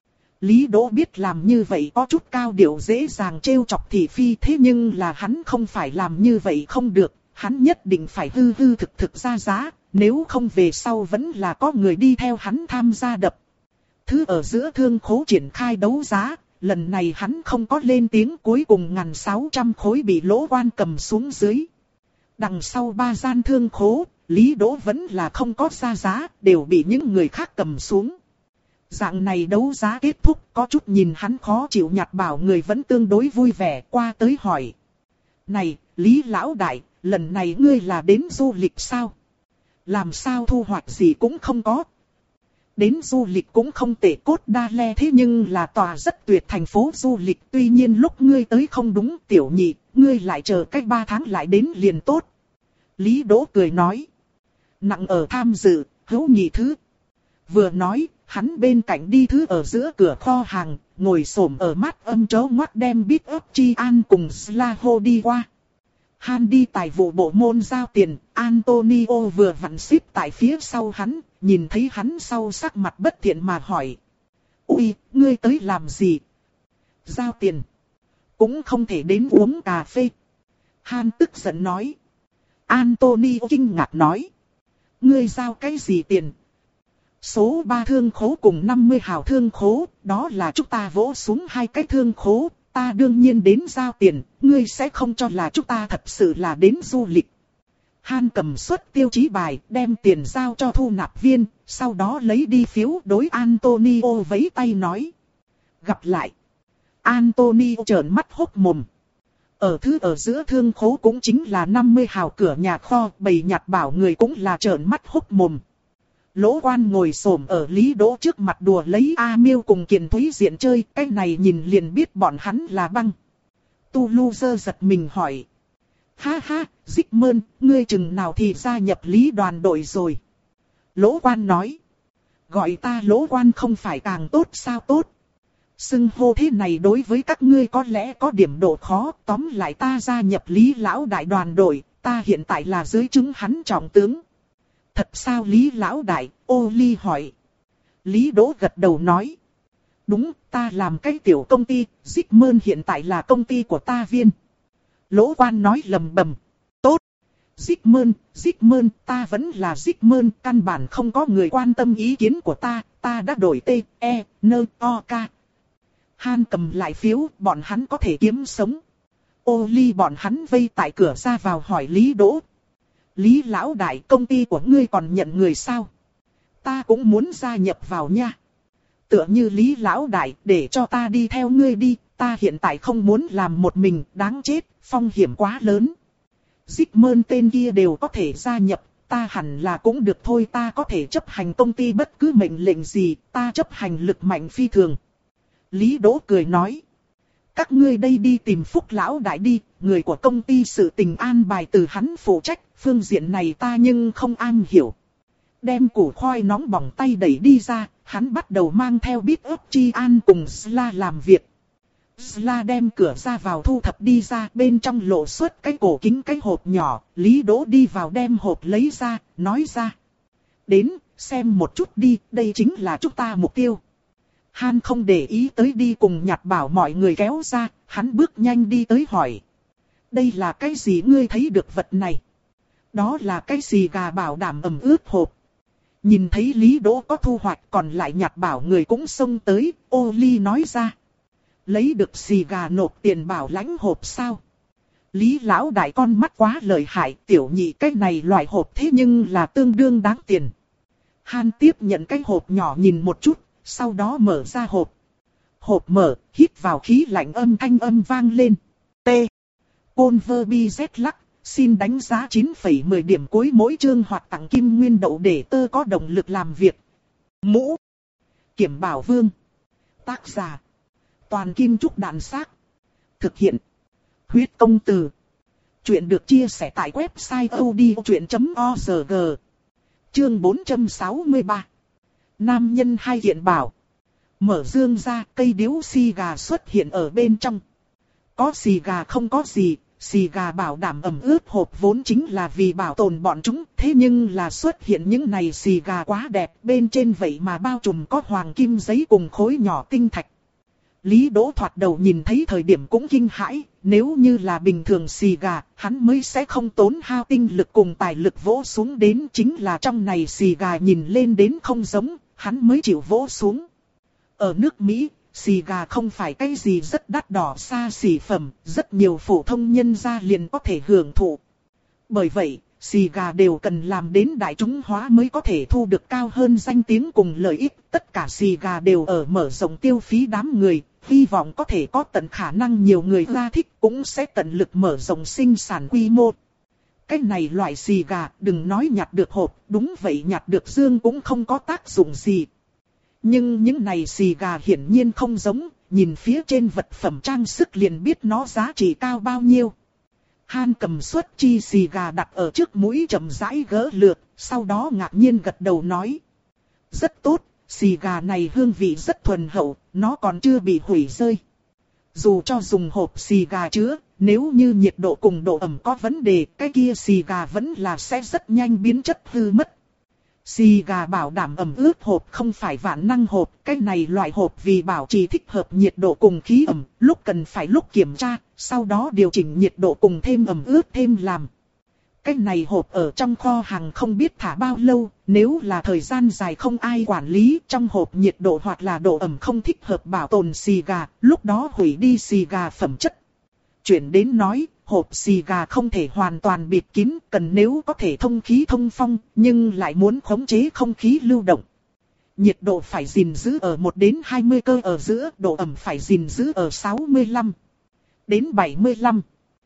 Lý Đỗ biết làm như vậy có chút cao điệu dễ dàng trêu chọc thị phi, thế nhưng là hắn không phải làm như vậy không được, hắn nhất định phải hư hư thực thực ra giá, nếu không về sau vẫn là có người đi theo hắn tham gia đập. Thứ ở giữa thương khố triển khai đấu giá, lần này hắn không có lên tiếng, cuối cùng ngàn sáu trăm khối bị Lỗ Quan cầm xuống dưới. Đằng sau ba gian thương khố, Lý Đỗ vẫn là không có ra giá, đều bị những người khác cầm xuống. Dạng này đấu giá kết thúc, có chút nhìn hắn khó chịu nhạt bảo người vẫn tương đối vui vẻ, qua tới hỏi. Này, Lý lão đại, lần này ngươi là đến du lịch sao? Làm sao thu hoạch gì cũng không có. Đến du lịch cũng không tệ cốt đa le, thế nhưng là tòa rất tuyệt thành phố du lịch. Tuy nhiên lúc ngươi tới không đúng tiểu nhị, ngươi lại chờ cách ba tháng lại đến liền tốt. Lý Đỗ cười nói. Nặng ở tham dự, hữu nhị thứ. Vừa nói, hắn bên cạnh đi thứ ở giữa cửa kho hàng, ngồi xổm ở mát âm chó ngoắt đem bít ấp chi an cùng Slaho đi qua. Han đi tài vụ bộ môn giao tiền, Antonio vừa vặn xếp tại phía sau hắn, nhìn thấy hắn sau sắc mặt bất thiện mà hỏi. Ui, ngươi tới làm gì? Giao tiền. Cũng không thể đến uống cà phê. Han tức giận nói. Antonio kinh ngạc nói. Ngươi giao cái gì tiền? Số ba thương khố cùng năm mươi hào thương khố, đó là chúng ta vỗ xuống hai cái thương khố. Ta đương nhiên đến giao tiền, ngươi sẽ không cho là chúng ta thật sự là đến du lịch. Han cầm suất tiêu chí bài, đem tiền giao cho thu nạp viên, sau đó lấy đi phiếu đối Antonio vẫy tay nói. Gặp lại. Antonio trợn mắt hốc mồm. Ở thứ ở giữa thương khố cũng chính là năm mươi hào cửa nhà kho, bầy nhạt bảo người cũng là trợn mắt hốc mồm. Lỗ Quan ngồi xổm ở Lý Đỗ trước mặt đùa lấy A Miêu cùng Kiền Thúy Diện chơi, cái này nhìn liền biết bọn hắn là băng. Tu Lu Dơ giật mình hỏi. Ha ha, Zigmund, ngươi chừng nào thì gia nhập Lý đoàn đội rồi? Lỗ Quan nói. Gọi ta Lỗ Quan không phải càng tốt sao tốt? Xưng hô thế này đối với các ngươi có lẽ có điểm độ khó, tóm lại ta gia nhập Lý lão đại đoàn đội, ta hiện tại là dưới trướng hắn trọng tướng. Thật sao Lý lão đại? Ô Ly hỏi. Lý Đỗ gật đầu nói. Đúng, ta làm cái tiểu công ty, Zigmund hiện tại là công ty của ta viên. Lỗ Quan nói lầm bầm. Tốt. Zigmund, Zigmund, ta vẫn là Zigmund, căn bản không có người quan tâm ý kiến của ta, ta đã đổi T, E, N, O, K. Han cầm lại phiếu, bọn hắn có thể kiếm sống. Ô Ly bọn hắn vây tại cửa ra vào hỏi Lý Đỗ. Lý lão đại, công ty của ngươi còn nhận người sao? Ta cũng muốn gia nhập vào nha. Tựa như Lý lão đại, để cho ta đi theo ngươi đi, ta hiện tại không muốn làm một mình, đáng chết, phong hiểm quá lớn. Zigmund tên kia đều có thể gia nhập, ta hẳn là cũng được thôi, ta có thể chấp hành công ty bất cứ mệnh lệnh gì, ta chấp hành lực mạnh phi thường. Lý Đỗ cười nói. Các ngươi đây đi tìm Phúc lão đại đi, người của công ty sự tình an bài từ hắn phụ trách, phương diện này ta nhưng không am hiểu. Đem củ khoai nóng bỏng tay đẩy đi ra, hắn bắt đầu mang theo bít ớt chi an cùng Sla làm việc. Sla đem cửa ra vào thu thập đi ra, bên trong lộ xuất cái cổ kính cái hộp nhỏ, Lý Đỗ đi vào đem hộp lấy ra, nói ra. Đến, xem một chút đi, đây chính là chúng ta mục tiêu. Han không để ý tới đi cùng nhặt bảo mọi người kéo ra, hắn bước nhanh đi tới hỏi. Đây là cái gì ngươi thấy được vật này? Đó là cái xì gà bảo đảm ẩm ướt hộp. Nhìn thấy Lý Đỗ có thu hoạch còn lại nhặt bảo người cũng xông tới, ô ly nói ra. Lấy được xì gà nộp tiền bảo lãnh hộp sao? Lý lão đại con mắt quá lợi hại, tiểu nhị cái này loại hộp thế nhưng là tương đương đáng tiền. Han tiếp nhận cái hộp nhỏ nhìn một chút, sau đó mở ra hộp. Hộp mở, hít vào khí lạnh âm thanh âm vang lên. T. Converbiz lắc, xin đánh giá chín phẩy mười điểm cuối mỗi chương hoặc tặng kim nguyên đậu để tơ có động lực làm việc. Mũ. Kiểm Bảo Vương. Tác giả. Toàn Kim Trúc Đàn Xác. Thực hiện. Huyết Công Từ. Chuyện được chia sẻ tại website odchuyện chấm org. Chương bốn trăm sáu mươi ba. Nam nhân hai kiện bảo. Mở dương ra, cây điếu xì gà xuất hiện ở bên trong. Có xì gà không có gì, xì gà bảo đảm ẩm ướt hộp vốn chính là vì bảo tồn bọn chúng. Thế nhưng là xuất hiện những này xì gà quá đẹp, bên trên vậy mà bao trùm có hoàng kim giấy cùng khối nhỏ tinh thạch. Lý Đỗ thoạt đầu nhìn thấy thời điểm cũng kinh hãi, nếu như là bình thường xì gà, hắn mới sẽ không tốn hao tinh lực cùng tài lực vỗ xuống đến, chính là trong này xì gà nhìn lên đến không giống, hắn mới chịu vỗ xuống. Ở nước Mỹ, xì gà không phải cái gì rất đắt đỏ xa xỉ phẩm, rất nhiều phổ thông nhân gia liền có thể hưởng thụ. Bởi vậy, xì gà đều cần làm đến đại chúng hóa mới có thể thu được cao hơn danh tiếng cùng lợi ích. Tất cả xì gà đều ở mở rộng tiêu phí đám người, hy vọng có thể có tận khả năng nhiều người ra thích cũng sẽ tận lực mở rộng sinh sản quy mô. Cái này loại xì gà đừng nói nhặt được hộp, đúng vậy nhặt được dương cũng không có tác dụng gì. Nhưng những này xì gà hiển nhiên không giống, nhìn phía trên vật phẩm trang sức liền biết nó giá trị cao bao nhiêu. Han cầm suất chi xì gà đặt ở trước mũi chậm rãi gỡ lượt, sau đó ngạc nhiên gật đầu nói. Rất tốt, xì gà này hương vị rất thuần hậu, nó còn chưa bị hủy rơi. Dù cho dùng hộp xì gà chứa, nếu như nhiệt độ cùng độ ẩm có vấn đề, cái kia xì gà vẫn là sẽ rất nhanh biến chất hư mất. Xì gà bảo đảm ẩm ướt hộp không phải vạn năng hộp, cái này loại hộp vì bảo trì thích hợp nhiệt độ cùng khí ẩm, lúc cần phải lúc kiểm tra, sau đó điều chỉnh nhiệt độ cùng thêm ẩm ướt thêm làm. Cái này hộp ở trong kho hàng không biết thả bao lâu, nếu là thời gian dài không ai quản lý, trong hộp nhiệt độ hoặc là độ ẩm không thích hợp bảo tồn xì gà, lúc đó hủy đi xì gà phẩm chất. Chuyển đến nói, hộp xì gà không thể hoàn toàn bịt kín, cần nếu có thể thông khí thông phong, nhưng lại muốn khống chế không khí lưu động. Nhiệt độ phải gìn giữ ở một đến hai mươi cơ ở giữa, độ ẩm phải gìn giữ ở sáu mươi lăm đến bảy mươi lăm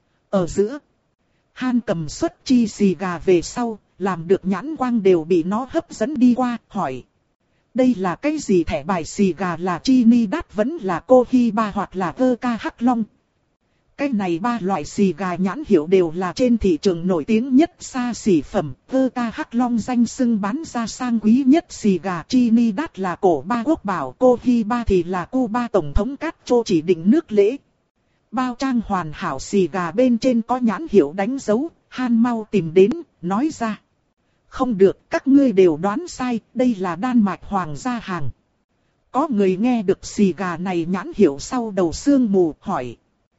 ở giữa. Han cầm suất chi xì gà về sau, làm được nhãn quang đều bị nó hấp dẫn đi qua, hỏi. Đây là cái gì thẻ bài xì gà là Trinidad vẫn là Cohiba hoặc là vê ca Hắc Long? Cái này ba loại xì gà nhãn hiệu đều là trên thị trường nổi tiếng nhất xa xỉ phẩm. vê ca Hắc Long danh xưng bán ra sang quý nhất xì gà. Trinidad là cổ ba quốc bảo, Cohiba thì là Cuba tổng thống Castro chỉ định nước lễ. Bao trang hoàn hảo xì gà bên trên có nhãn hiệu đánh dấu, Han mau tìm đến, nói ra. Không được, các ngươi đều đoán sai, đây là Đan Mạch hoàng gia hàng. Có người nghe được xì gà này nhãn hiệu sau đầu sương mù, hỏi.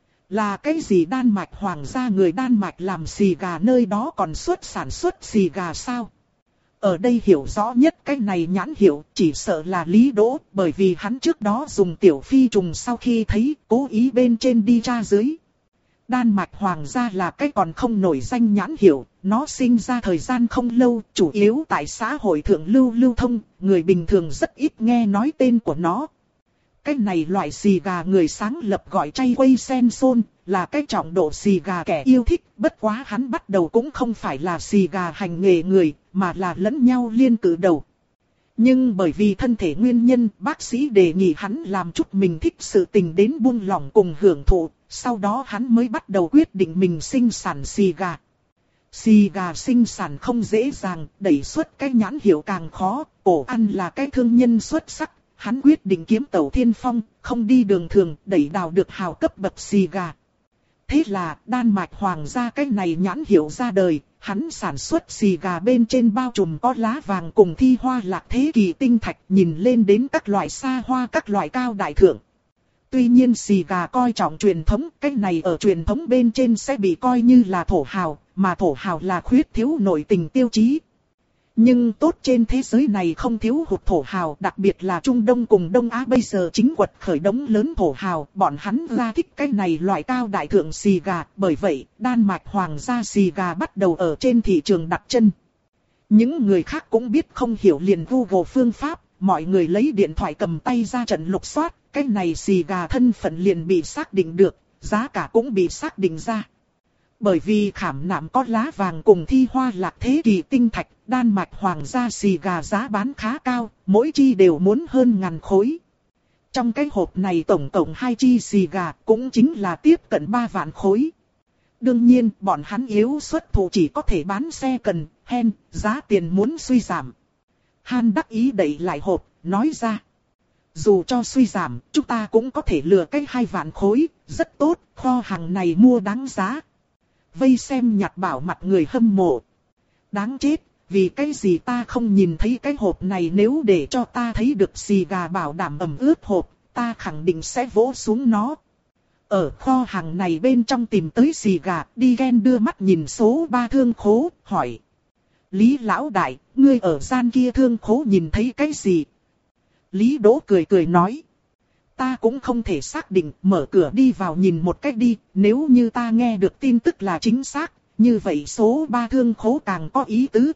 Là cái gì Đan Mạch hoàng gia, người Đan Mạch làm xì gà nơi đó còn xuất sản xuất xì gà sao? Ở đây hiểu rõ nhất cái này nhãn hiệu, chỉ sợ là Lý Đỗ, bởi vì hắn trước đó dùng tiểu phi trùng sau khi thấy, cố ý bên trên đi tra dưới. Đan Mạch hoàng gia là cái còn không nổi danh nhãn hiệu, nó sinh ra thời gian không lâu, chủ yếu tại xã hội thượng lưu lưu thông, người bình thường rất ít nghe nói tên của nó. Cái này loại xì gà người sáng lập gọi chay quay sen xôn, là cái trọng độ xì gà kẻ yêu thích, bất quá hắn bắt đầu cũng không phải là xì gà hành nghề người, mà là lẫn nhau liên cử đầu. Nhưng bởi vì thân thể nguyên nhân, bác sĩ đề nghị hắn làm chút mình thích sự tình đến buông lòng cùng hưởng thụ, sau đó hắn mới bắt đầu quyết định mình sinh sản xì gà. Xì gà sinh sản không dễ dàng, đẩy xuất cái nhãn hiệu càng khó, cổ ăn là cái thương nhân xuất sắc. Hắn quyết định kiếm tẩu thiên phong, không đi đường thường, đẩy đào được hào cấp bậc xì gà. Thế là, Đan Mạch Hoàng gia cái này nhãn hiệu ra đời, hắn sản xuất xì gà bên trên bao trùm có lá vàng cùng thi hoa lạc thế kỷ tinh thạch, nhìn lên đến các loại xa hoa các loại cao đại thượng. Tuy nhiên xì gà coi trọng truyền thống, cái này ở truyền thống bên trên sẽ bị coi như là thổ hào, mà thổ hào là khuyết thiếu nội tình tiêu chí. Nhưng tốt trên thế giới này không thiếu hụt thổ hào, đặc biệt là Trung Đông cùng Đông Á bây giờ chính quật khởi đống lớn thổ hào, bọn hắn ra thích cái này loại cao đại thượng xì gà, bởi vậy, Đan Mạch Hoàng gia xì gà bắt đầu ở trên thị trường đặt chân. Những người khác cũng biết không hiểu liền Google phương pháp, mọi người lấy điện thoại cầm tay ra trận lục soát, cái này xì gà thân phận liền bị xác định được, giá cả cũng bị xác định ra. Bởi vì khảm nạm có lá vàng cùng thi hoa lạc thế kỷ tinh thạch, Đan Mạch Hoàng gia xì gà giá bán khá cao, mỗi chi đều muốn hơn ngàn khối. Trong cái hộp này tổng cộng hai chi xì gà cũng chính là tiếp cận ba vạn khối. Đương nhiên, bọn hắn yếu xuất thủ chỉ có thể bán xe cần, hen, giá tiền muốn suy giảm. Han đắc ý đẩy lại hộp, nói ra. Dù cho suy giảm, chúng ta cũng có thể lừa cái hai vạn khối, rất tốt, kho hàng này mua đáng giá. Vây xem nhặt bảo mặt người hâm mộ. Đáng chết, vì cái gì ta không nhìn thấy cái hộp này, nếu để cho ta thấy được xì gà bảo đảm ẩm ướt hộp, ta khẳng định sẽ vỗ xuống nó. Ở kho hàng này bên trong tìm tới xì gà, đi ghen đưa mắt nhìn số ba thương khố, hỏi. Lý lão đại, ngươi ở gian kia thương khố nhìn thấy cái gì? Lý Đỗ cười cười nói. Ta cũng không thể xác định, mở cửa đi vào nhìn một cách đi, nếu như ta nghe được tin tức là chính xác, như vậy số ba thương khố càng có ý tứ.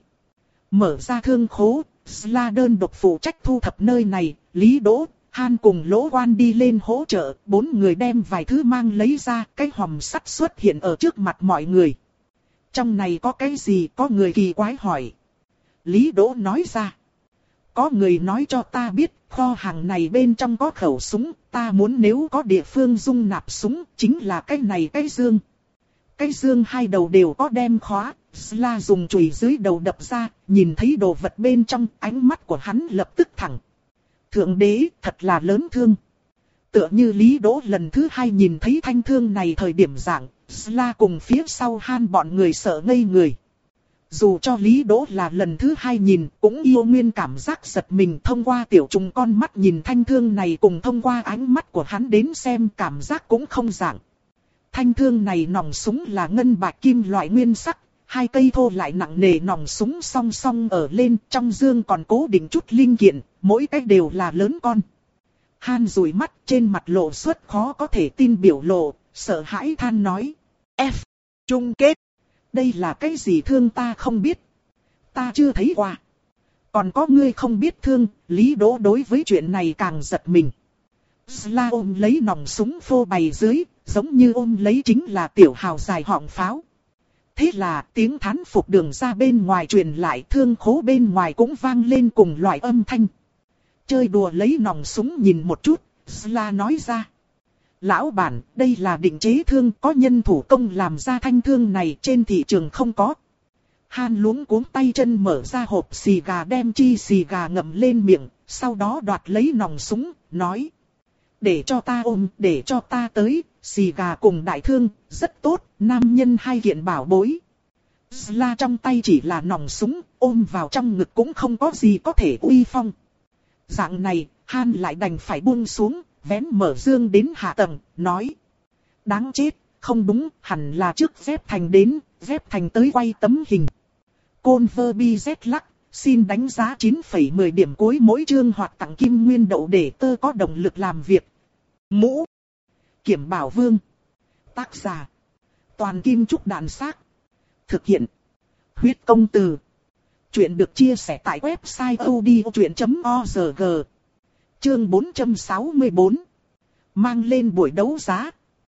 Mở ra thương khố, Sla đơn độc phụ trách thu thập nơi này, Lý Đỗ, Han cùng Lỗ Quan đi lên hỗ trợ, bốn người đem vài thứ mang lấy ra, cái hòm sắt xuất hiện ở trước mặt mọi người. Trong này có cái gì, có người kỳ quái hỏi. Lý Đỗ nói ra. Có người nói cho ta biết, kho hàng này bên trong có khẩu súng, ta muốn nếu có địa phương dung nạp súng, chính là cái này cái dương. Cái dương hai đầu đều có đem khóa, Sla dùng chùy dưới đầu đập ra, nhìn thấy đồ vật bên trong, ánh mắt của hắn lập tức thẳng. Thượng đế, thật là lớn thương. Tựa như Lý Đỗ lần thứ hai nhìn thấy thanh thương này thời điểm dạng, Sla cùng phía sau Han bọn người sợ ngây người. Dù cho Lý Đỗ là lần thứ hai nhìn, cũng yêu nguyên cảm giác giật mình, thông qua tiểu trùng con mắt nhìn thanh thương này cùng thông qua ánh mắt của hắn đến xem cảm giác cũng không dạng. Thanh thương này nòng súng là ngân bạch kim loại nguyên sắc, hai cây thô lại nặng nề nòng súng song song ở lên, trong dương còn cố định chút linh kiện, mỗi cái đều là lớn con. Han dụi mắt, trên mặt lộ xuất khó có thể tin biểu lộ, sợ hãi than nói. F. Chung kết. Đây là cái gì thương ta không biết. Ta chưa thấy qua. Còn có ngươi không biết thương, Lý Đỗ đối với chuyện này càng giật mình. Sla ôm lấy nòng súng phô bày dưới, giống như ôm lấy chính là tiểu hào dài họng pháo. Thế là tiếng thán phục đường ra bên ngoài truyền lại, thương khố bên ngoài cũng vang lên cùng loại âm thanh. Chơi đùa lấy nòng súng nhìn một chút, Sla nói ra. Lão bản, đây là định chế thương, có nhân thủ công làm ra thanh thương này, trên thị trường không có. Han luống cuống tay chân mở ra hộp xì gà, đem chi xì gà ngậm lên miệng, sau đó đoạt lấy nòng súng, nói. Để cho ta ôm, để cho ta tới, xì gà cùng đại thương, rất tốt, nam nhân hai kiện bảo bối. Sla trong tay chỉ là nòng súng, ôm vào trong ngực cũng không có gì có thể uy phong. Dạng này, Han lại đành phải buông xuống, vén mở dương đến hạ tầng, nói. Đáng chết, không đúng, hẳn là trước Dép Thành đến, Dép Thành tới quay tấm hình. Côn vơ bi dét lắc, xin đánh giá chín phẩy mười điểm cuối mỗi chương hoặc tặng kim nguyên đậu để tơ có động lực làm việc. Mũ. Kiểm Bảo Vương. Tác giả. Toàn Kim Trúc Đàn Xác. Thực hiện. Huyết Công Từ. Chuyện được chia sẻ tại website odchuyện chấm org. Chương bốn trăm sáu mươi bốn. Mang lên buổi đấu giá.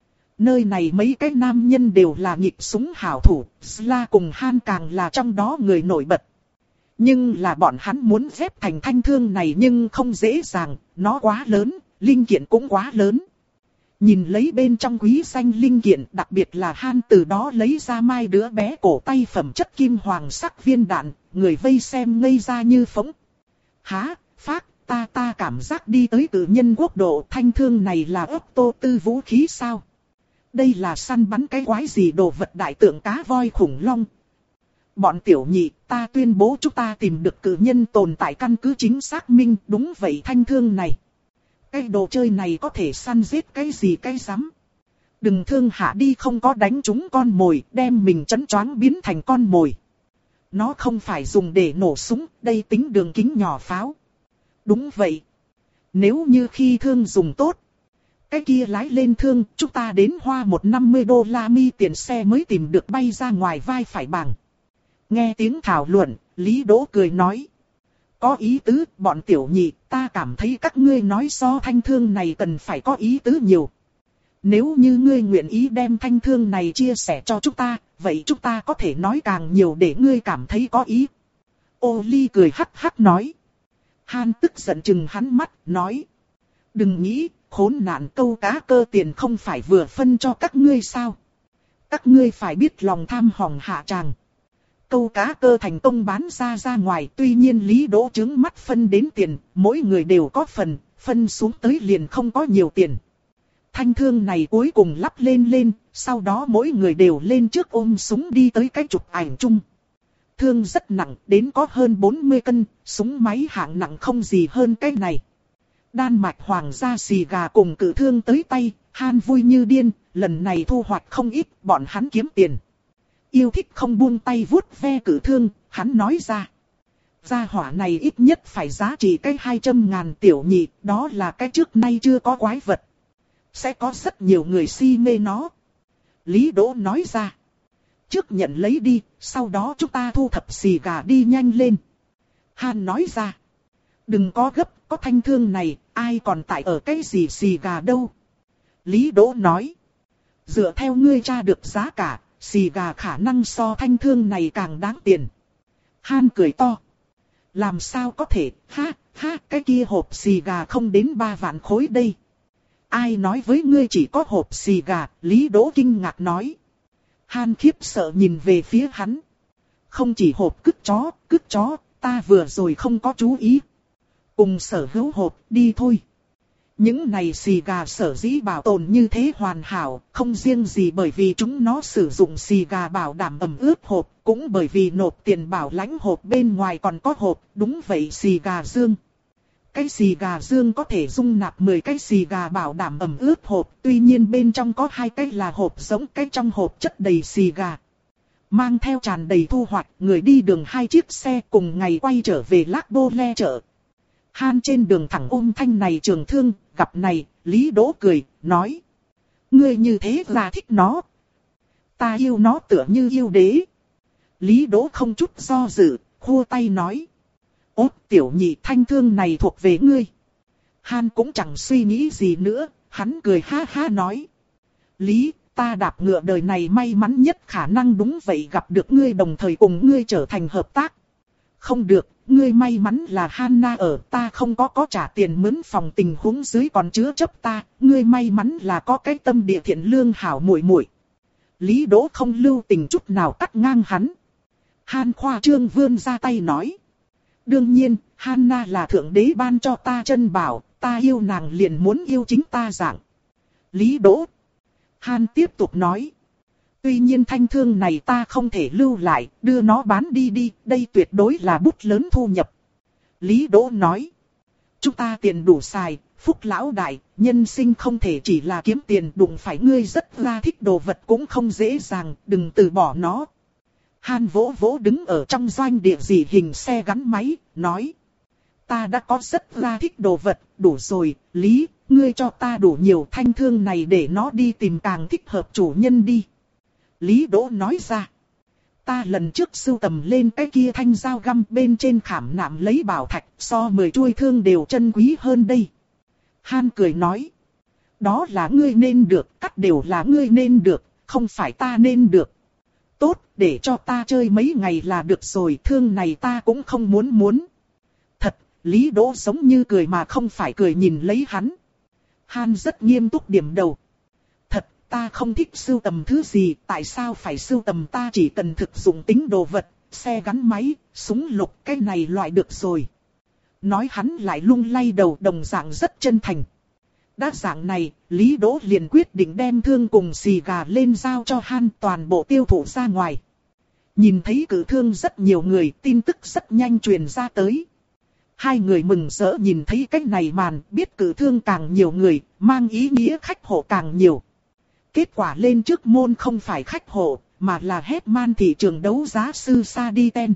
Nơi này mấy cái nam nhân đều là nhịp súng hảo thủ, Sla cùng Han càng là trong đó người nổi bật. Nhưng là bọn hắn muốn Dép Thành thanh thương này nhưng không dễ dàng, nó quá lớn, linh kiện cũng quá lớn. Nhìn lấy bên trong quý xanh linh kiện, đặc biệt là Han từ đó lấy ra mai đứa bé cổ tay phẩm chất kim hoàng sắc viên đạn, người vây xem ngây ra như phỗng. Há, phác, ta ta cảm giác đi tới cử nhân quốc độ. Thanh thương này là ấp tô tư vũ khí sao? Đây là săn bắn cái quái gì đồ vật đại tượng cá voi khủng long? Bọn tiểu nhị, ta tuyên bố chúng ta tìm được cử nhân tồn tại căn cứ chính xác minh. Đúng vậy thanh thương này. Cái đồ chơi này có thể săn giết cái gì cái rắm? Đừng thương hạ đi, không có đánh trúng con mồi, đem mình chấn choáng biến thành con mồi. Nó không phải dùng để nổ súng, đây tính đường kính nhỏ pháo. Đúng vậy. Nếu như khi thương dùng tốt, cái kia lái lên thương, chúng ta đến hoa một năm mươi đô la mi tiền xe mới tìm được bay ra ngoài vai phải bảng. Nghe tiếng thảo luận, Lý Đỗ cười nói. Có ý tứ, bọn tiểu nhị, ta cảm thấy các ngươi nói so thanh thương này cần phải có ý tứ nhiều. Nếu như ngươi nguyện ý đem thanh thương này chia sẻ cho chúng ta, vậy chúng ta có thể nói càng nhiều để ngươi cảm thấy có ý. Ô Ly cười hắc hắc nói. Han tức giận chừng hắn mắt, nói. Đừng nghĩ, khốn nạn câu cá cơ tiền không phải vừa phân cho các ngươi sao. Các ngươi phải biết lòng tham hỏng hạ tràng. Câu cá cơ thành công bán ra ra ngoài, tuy nhiên Lý Đỗ trướng mắt phân đến tiền, mỗi người đều có phần, phân xuống tới liền không có nhiều tiền. Thanh thương này cuối cùng lắp lên lên, sau đó mỗi người đều lên trước ôm súng đi tới cái chụp ảnh chung. Thương rất nặng, đến có hơn bốn mươi cân, súng máy hạng nặng không gì hơn cái này. Đan Mạch hoàng gia xì gà cùng cử thương tới tay, Han vui như điên, lần này thu hoạch không ít, bọn hắn kiếm tiền. Yêu thích không buông tay vuốt ve cử thương, hắn nói ra. Gia hỏa này ít nhất phải giá trị cái hai trăm ngàn tiểu nhị, đó là cái trước nay chưa có quái vật. Sẽ có rất nhiều người si mê nó. Lý Đỗ nói ra. Trước nhận lấy đi, sau đó chúng ta thu thập xì gà đi nhanh lên. Han nói ra. Đừng có gấp, có thanh thương này, ai còn tại ở cái gì xì gà đâu. Lý Đỗ nói. Dựa theo ngươi tra được giá cả, xì gà khả năng so thanh thương này càng đáng tiền. Han cười to. Làm sao có thể, ha, ha, cái kia hộp xì gà không đến ba vạn khối đây. Ai nói với ngươi chỉ có hộp xì gà, Lý Đỗ kinh ngạc nói. Han khiếp sợ nhìn về phía hắn. Không chỉ hộp cứt chó, cứt chó, ta vừa rồi không có chú ý. Cùng sở hữu hộp, đi thôi. Những này xì gà sở dĩ bảo tồn như thế hoàn hảo, không riêng gì bởi vì chúng nó sử dụng xì gà bảo đảm ẩm ướt hộp, cũng bởi vì nộp tiền bảo lãnh hộp bên ngoài còn có hộp, đúng vậy xì gà dương. Cái xì gà dương có thể dung nạp mười cái xì gà bảo đảm ẩm ướt hộp, tuy nhiên bên trong có hai cái là hộp giống, cái trong hộp chất đầy xì gà. Mang theo tràn đầy thu hoạch, người đi đường hai chiếc xe cùng ngày quay trở về Lác Đô Le chợ. Han trên đường thẳng ôm thanh này trường thương, gặp này, Lý Đỗ cười, nói. Ngươi như thế là thích nó. Ta yêu nó tựa như yêu đế. Lý Đỗ không chút do dự, khua tay nói. Ốt tiểu nhị thanh thương này thuộc về ngươi. Han cũng chẳng suy nghĩ gì nữa, hắn cười ha ha nói. Lý, ta đạp ngựa đời này may mắn nhất khả năng đúng vậy gặp được ngươi đồng thời cùng ngươi trở thành hợp tác. Không được, ngươi may mắn là Hanna ở ta không có có trả tiền mướn phòng tình huống dưới còn chứa chấp ta, ngươi may mắn là có cái tâm địa thiện lương hảo muội muội. Lý Đỗ không lưu tình chút nào cắt ngang hắn. Han khoa trương vươn ra tay nói. Đương nhiên, Hanna là thượng đế ban cho ta chân bảo, ta yêu nàng liền muốn yêu chính ta dạng. Lý Đỗ. Han tiếp tục nói. Tuy nhiên thanh thương này ta không thể lưu lại, đưa nó bán đi đi, đây tuyệt đối là bút lớn thu nhập. Lý Đỗ nói. Chúng ta tiền đủ xài, phúc lão đại, nhân sinh không thể chỉ là kiếm tiền, đụng phải ngươi rất ra thích đồ vật cũng không dễ dàng, đừng từ bỏ nó. Han vỗ vỗ đứng ở trong doanh địa dị hình xe gắn máy, nói. Ta đã có rất ra thích đồ vật, đủ rồi, Lý, ngươi cho ta đủ nhiều thanh thương này để nó đi tìm càng thích hợp chủ nhân đi. Lý Đỗ nói ra. Ta lần trước sưu tầm lên cái kia thanh dao găm bên trên khảm nạm lấy bảo thạch, so mười chuôi thương đều chân quý hơn đây. Han cười nói. Đó là ngươi nên được, cắt đều là ngươi nên được, không phải ta nên được. Tốt, để cho ta chơi mấy ngày là được rồi, thương này ta cũng không muốn muốn. Thật, Lý Đỗ giống như cười mà không phải cười nhìn lấy hắn. Han rất nghiêm túc điểm đầu. Thật, ta không thích sưu tầm thứ gì, tại sao phải sưu tầm, ta chỉ cần thực dụng tính đồ vật, xe gắn máy, súng lục, cái này loại được rồi. nói hắn lại lung lay đầu đồng dạng rất chân thành. Đã dạng này, Lý Đỗ liền quyết định đem thương cùng xì gà lên giao cho Han toàn bộ tiêu thụ ra ngoài. Nhìn thấy cử thương rất nhiều người, tin tức rất nhanh truyền ra tới. Hai người mừng rỡ nhìn thấy cách này màn, biết cử thương càng nhiều người, mang ý nghĩa khách hộ càng nhiều. Kết quả lên trước môn không phải khách hộ, mà là Hetman thị trường đấu giá sư Saditen.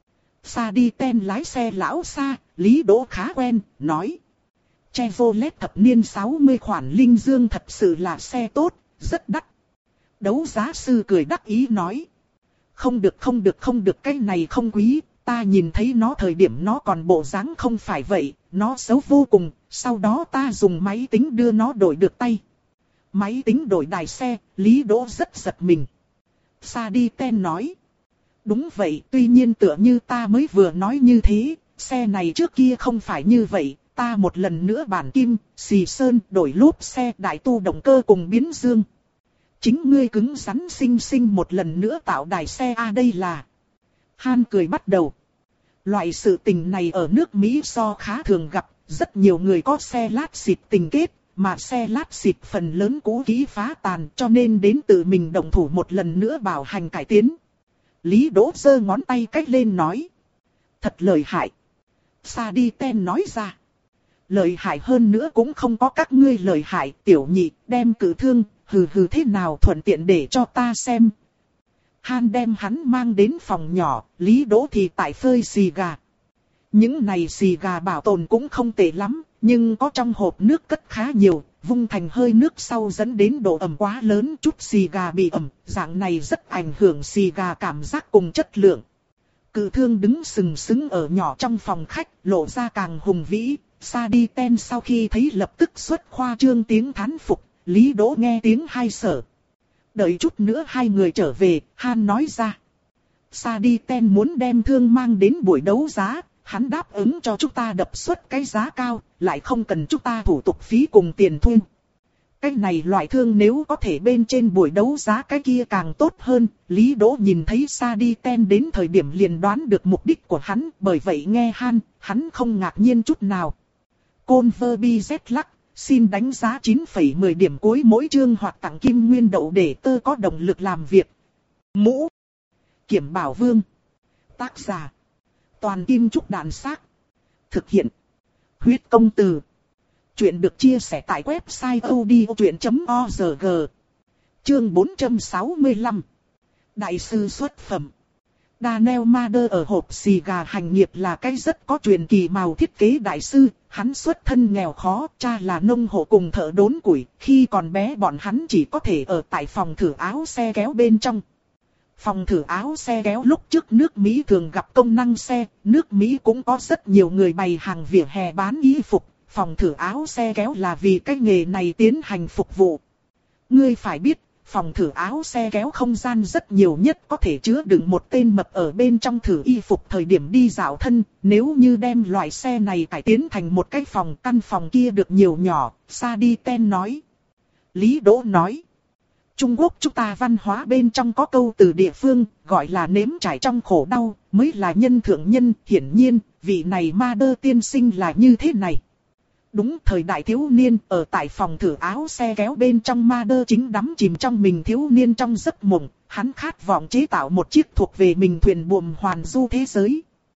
Saditen lái xe lão Sa, Lý Đỗ khá quen, nói. Chevrolet thập niên sáu mươi khoản Linh Dương thật sự là xe tốt, rất đắt. Đấu giá sư cười đắc ý nói. Không được không được không được, cái này không quý, ta nhìn thấy nó thời điểm nó còn bộ dáng không phải vậy, nó xấu vô cùng, sau đó ta dùng máy tính đưa nó đổi được tay. Máy tính đổi đài xe, Lý Đỗ rất giật mình. Saditen nói. Đúng vậy, tuy nhiên tựa như ta mới vừa nói như thế, xe này trước kia không phải như vậy, ta một lần nữa bản kim, xì sơn, đổi lốp xe, đại tu động cơ cùng biến dương. Chính ngươi cứng rắn xinh xinh một lần nữa tạo đài xe a à, đây là. Han cười bắt đầu. Loại sự tình này ở nước Mỹ so khá thường gặp, rất nhiều người có xe lát xịt tình kết, mà xe lát xịt phần lớn cũ kỹ phá tàn cho nên đến tự mình động thủ một lần nữa bảo hành cải tiến. Lý Đỗ giơ ngón tay cách lên nói. Thật lợi hại. Saditen nói ra. Lợi hại hơn nữa cũng không có các ngươi lợi hại, tiểu nhị, đem cử thương, hừ hừ thế nào thuận tiện để cho ta xem. Han đem hắn mang đến phòng nhỏ, Lý Đỗ thì tại phơi xì gà. Những này xì gà bảo tồn cũng không tệ lắm, nhưng có trong hộp nước cất khá nhiều, vung thành hơi nước sau dẫn đến độ ẩm quá lớn, chút xì gà bị ẩm, dạng này rất ảnh hưởng xì gà cảm giác cùng chất lượng. Cự thương đứng sừng sững ở nhỏ trong phòng khách, lộ ra càng hùng vĩ. Saditen sau khi thấy lập tức xuất khoa trương tiếng thán phục, Lý Đỗ nghe tiếng hai sở. Đợi chút nữa hai người trở về, Han nói ra. Saditen muốn đem thương mang đến buổi đấu giá, hắn đáp ứng cho chúng ta đập xuất cái giá cao, lại không cần chúng ta thủ tục phí cùng tiền thuê. Cái này loại thương nếu có thể bên trên buổi đấu giá cái kia càng tốt hơn. Lý Đỗ nhìn thấy Saditen đến thời điểm liền đoán được mục đích của hắn, bởi vậy nghe Han, hắn không ngạc nhiên chút nào. Converbi lắc, xin đánh giá chín phẩy mười điểm cuối mỗi chương hoặc tặng kim nguyên đậu để tơ có động lực làm việc. Mũ Kiểm Bảo Vương. Tác giả Toàn Kim Trúc Đàn Xác. Thực hiện Huyết Công Từ. Chuyện được chia sẻ tại website audiochuyện chấm org. Chương bốn trăm sáu mươi lăm. Đại sư xuất phẩm. Daniel Mader ở hộp xì gà hành nghiệp là cái rất có truyền kỳ màu thiết kế đại sư. Hắn xuất thân nghèo khó, cha là nông hộ cùng thợ đốn củi. Khi còn bé bọn hắn chỉ có thể ở tại phòng thử áo xe kéo bên trong. Phòng thử áo xe kéo lúc trước nước Mỹ thường gặp công năng xe, nước Mỹ cũng có rất nhiều người bày hàng vỉa hè bán y phục. Phòng thử áo xe kéo là vì cái nghề này tiến hành phục vụ. Ngươi phải biết, phòng thử áo xe kéo không gian rất nhiều nhất có thể chứa đựng một tên mập ở bên trong thử y phục thời điểm đi dạo thân. Nếu như đem loại xe này cải tiến thành một cái phòng, căn phòng kia được nhiều nhỏ, Saditen nói. Lý Đỗ nói. Trung Quốc chúng ta văn hóa bên trong có câu từ địa phương, gọi là nếm trải trong khổ đau, mới là nhân thượng nhân. Hiển nhiên, vị này Mader tiên sinh là như thế này. Đúng thời đại thiếu niên, ở tại phòng thử áo xe kéo bên trong Mader chính đắm chìm trong mình thiếu niên trong giấc mộng, hắn khát vọng chế tạo một chiếc thuộc về mình thuyền buồm hoàn du thế giới.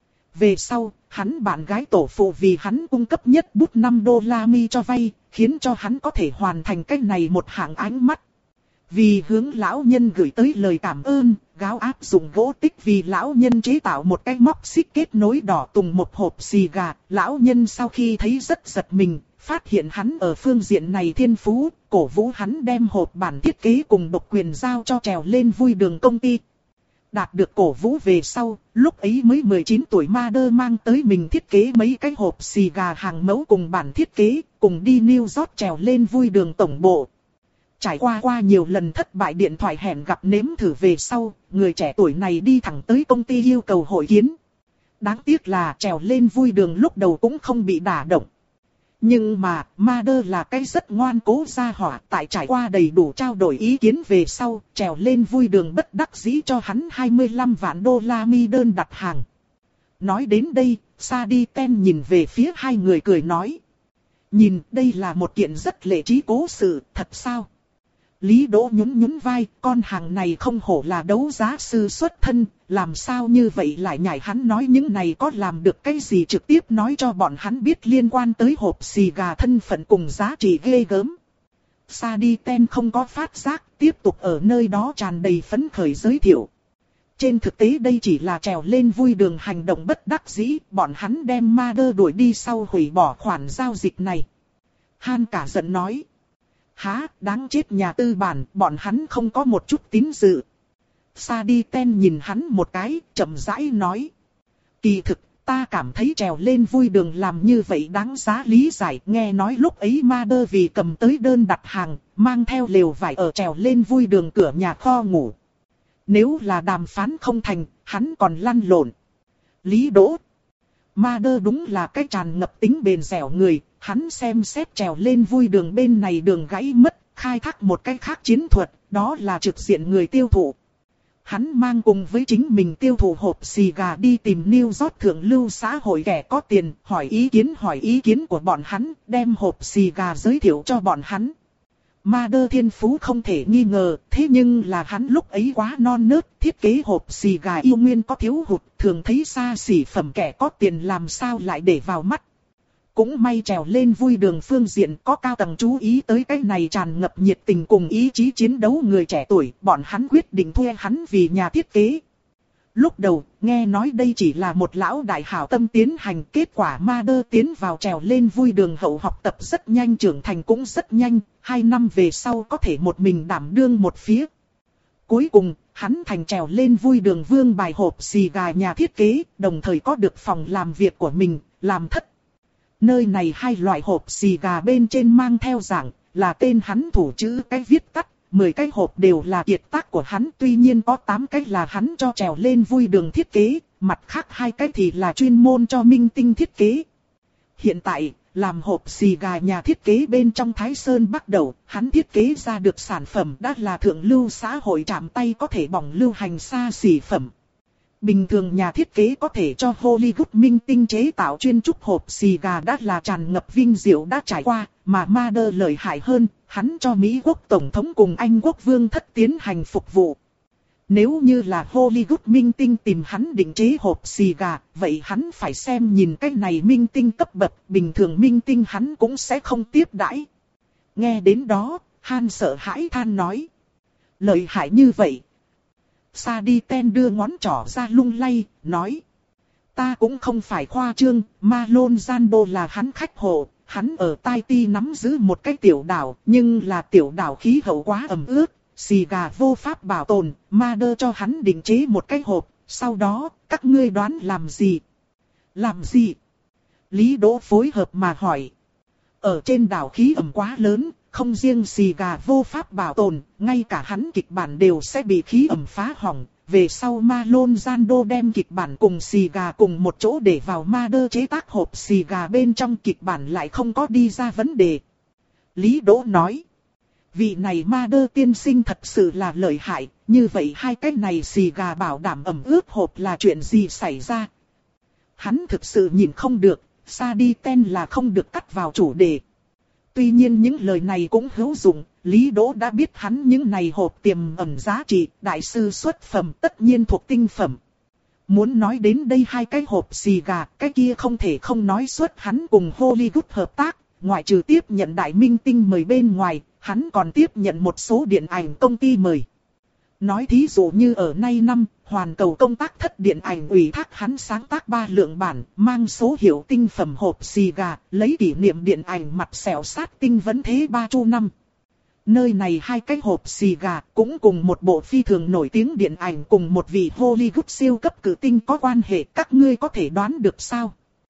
Về sau, hắn bạn gái tổ phụ vì hắn cung cấp nhất bút năm đô la mi cho vay, khiến cho hắn có thể hoàn thành cách này một hạng ánh mắt. Vì hướng lão nhân gửi tới lời cảm ơn, Gáo áp dụng gỗ tích vì lão nhân chế tạo một cái móc xích kết nối đỏ tùng một hộp xì gà. Lão nhân sau khi thấy rất giật mình, phát hiện hắn ở phương diện này thiên phú, cổ vũ hắn đem hộp bản thiết kế cùng độc quyền giao cho trèo lên vui đường công ty. Đạt được cổ vũ về sau, lúc ấy mới mười chín tuổi Mader mang tới mình thiết kế mấy cái hộp xì gà hàng mẫu cùng bản thiết kế, cùng đi New York trèo lên vui đường tổng bộ. Trải qua qua nhiều lần thất bại điện thoại hẹn gặp nếm thử về sau, người trẻ tuổi này đi thẳng tới công ty yêu cầu hội kiến. Đáng tiếc là trèo lên vui đường lúc đầu cũng không bị đả động. Nhưng mà, Mader là cái rất ngoan cố gia hỏa, tại trải qua đầy đủ trao đổi ý kiến về sau, trèo lên vui đường bất đắc dĩ cho hắn hai mươi lăm vạn đô la mi đơn đặt hàng. Nói đến đây, Saditen nhìn về phía hai người cười nói. Nhìn, đây là một kiện rất lệ trí cố sự, thật sao? Lý Đỗ nhún nhún vai, con hàng này không hổ là đấu giá sư xuất thân, làm sao như vậy lại nhảy hắn nói những này có làm được cái gì trực tiếp nói cho bọn hắn biết liên quan tới hộp xì gà thân phận cùng giá trị ghê gớm. Saditen không có phát giác, tiếp tục ở nơi đó tràn đầy phấn khởi giới thiệu. Trên thực tế đây chỉ là trèo lên vui đường hành động bất đắc dĩ, bọn hắn đem Marder đuổi đi sau hủy bỏ khoản giao dịch này. Han cả giận nói. Há, đáng chết nhà tư bản, bọn hắn không có một chút tín dự. Saditen nhìn hắn một cái, chậm rãi nói. Kỳ thực, ta cảm thấy trèo lên vui đường làm như vậy đáng giá lý giải. Nghe nói lúc ấy Marder vì cầm tới đơn đặt hàng, mang theo lều vải ở trèo lên vui đường cửa nhà kho ngủ. Nếu là đàm phán không thành, hắn còn lăn lộn. Lý Đỗ. Marder đúng là cái tràn ngập tính bền dẻo người, hắn xem xét trèo lên vui đường bên này đường gãy mất, khai thác một cái khác chiến thuật, đó là trực diện người tiêu thụ. Hắn mang cùng với chính mình tiêu thụ hộp xì gà đi tìm New York thượng lưu xã hội kẻ có tiền, hỏi ý kiến hỏi ý kiến của bọn hắn, đem hộp xì gà giới thiệu cho bọn hắn. Marder thiên phú không thể nghi ngờ, thế nhưng là hắn lúc ấy quá non nớt, thiết kế hộp xì gà yêu nguyên có thiếu hụt, thường thấy xa xỉ phẩm kẻ có tiền làm sao lại để vào mắt. Cũng may trèo lên vui đường phương diện có cao tầng chú ý tới cái này tràn ngập nhiệt tình cùng ý chí chiến đấu người trẻ tuổi, bọn hắn quyết định thuê hắn vì nhà thiết kế. Lúc đầu, nghe nói đây chỉ là một lão đại hảo tâm tiến hành, kết quả Marder tiến vào trèo lên vui đường hậu học tập rất nhanh, trưởng thành cũng rất nhanh, hai năm về sau có thể một mình đảm đương một phía. Cuối cùng, hắn thành trèo lên vui đường vương bài hộp xì gà nhà thiết kế, đồng thời có được phòng làm việc của mình, làm thất. Nơi này hai loại hộp xì gà bên trên mang theo dạng, là tên hắn thủ chữ cái viết tắt. mười cái hộp đều là kiệt tác của hắn, tuy nhiên có tám cái là hắn cho trèo lên vui đường thiết kế, mặt khác hai cái thì là chuyên môn cho minh tinh thiết kế. Hiện tại, làm hộp xì gà nhà thiết kế bên trong Thái Sơn bắt đầu, hắn thiết kế ra được sản phẩm đã là thượng lưu xã hội chạm tay có thể bỏng lưu hành xa xỉ phẩm. Bình thường nhà thiết kế có thể cho Hollywood minh tinh chế tạo chuyên trúc hộp xì gà đã là tràn ngập vinh diệu đã trải qua, mà Marder lợi hại hơn, hắn cho Mỹ quốc Tổng thống cùng Anh quốc Vương thất tiến hành phục vụ. Nếu như là Hollywood minh tinh tìm hắn định chế hộp xì gà, vậy hắn phải xem nhìn cái này minh tinh cấp bậc, bình thường minh tinh hắn cũng sẽ không tiếp đãi. Nghe đến đó, Han sợ hãi than nói. Lợi hại như vậy. Saditen đưa ngón trỏ ra lung lay, nói. Ta cũng không phải khoa trương, Marlon Brando là hắn khách hộ, hắn ở Tahiti nắm giữ một cái tiểu đảo, nhưng là tiểu đảo khí hậu quá ẩm ướt, xì gà vô pháp bảo tồn, Marder cho hắn định chế một cái hộp, sau đó, các ngươi đoán làm gì? Làm gì? Lý Đỗ phối hợp mà hỏi. Ở trên đảo khí ẩm quá lớn, không riêng xì gà vô pháp bảo tồn, ngay cả hắn kịch bản đều sẽ bị khí ẩm phá hỏng. Về sau Marlon Brando đem kịch bản cùng xì gà cùng một chỗ để vào Marder chế tác hộp xì gà bên trong, kịch bản lại không có đi ra vấn đề. Lý Đỗ nói. Vị này Marder tiên sinh thật sự là lợi hại, như vậy hai cái này xì gà bảo đảm ẩm ướt hộp là chuyện gì xảy ra? Hắn thực sự nhìn không được, Saditen là không được cắt vào chủ đề. Tuy nhiên những lời này cũng hữu dụng, Lý Đỗ đã biết hắn những này hộp tiềm ẩn giá trị, đại sư xuất phẩm tất nhiên thuộc tinh phẩm. Muốn nói đến đây hai cái hộp xì gà, cái kia không thể không nói xuất hắn cùng Hollywood hợp tác, ngoại trừ tiếp nhận đại minh tinh mời bên ngoài, hắn còn tiếp nhận một số điện ảnh công ty mời. Nói thí dụ như ở nay năm, Hoàn Cầu công tác thất điện ảnh ủy thác hắn sáng tác ba lượng bản, mang số hiệu tinh phẩm hộp xì gà, lấy kỷ niệm điện ảnh mặt sẹo sát tinh vấn thế ba chu năm. Nơi này hai cái hộp xì gà cũng cùng một bộ phi thường nổi tiếng điện ảnh cùng một vị Hollywood siêu cấp cử tinh có quan hệ, các ngươi có thể đoán được sao?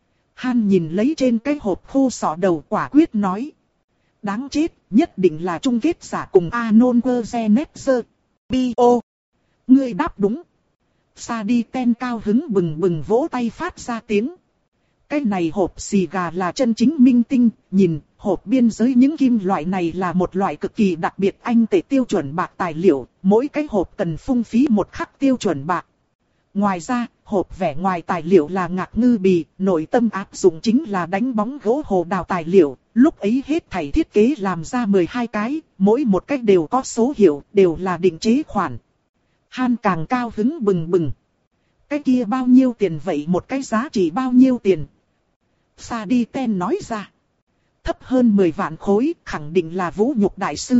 Han nhìn lấy trên cái hộp khô sọ đầu quả quyết nói. Đáng chết, nhất định là chung kết giả cùng Arnold Schwarzenegger. Bio. Ngươi đáp đúng. Saditen cao hứng bừng bừng vỗ tay phát ra tiếng. Cái này hộp xì gà là chân chính minh tinh, nhìn, hộp biên giới những kim loại này là một loại cực kỳ đặc biệt anh tệ tiêu chuẩn bạc tài liệu, mỗi cái hộp cần phung phí một khắc tiêu chuẩn bạc. Ngoài ra, hộp vẽ ngoài tài liệu là ngạc ngư bì, nội tâm áp dụng chính là đánh bóng gỗ hồ đào tài liệu. Lúc ấy hết thảy thiết kế làm ra mười hai cái, mỗi một cách đều có số hiệu, đều là định chế khoản. Han càng cao hứng bừng bừng. Cái kia bao nhiêu tiền vậy, một cái giá trị bao nhiêu tiền? Sa đi ten nói ra. Thấp hơn mười vạn khối, khẳng định là vũ nhục đại sư.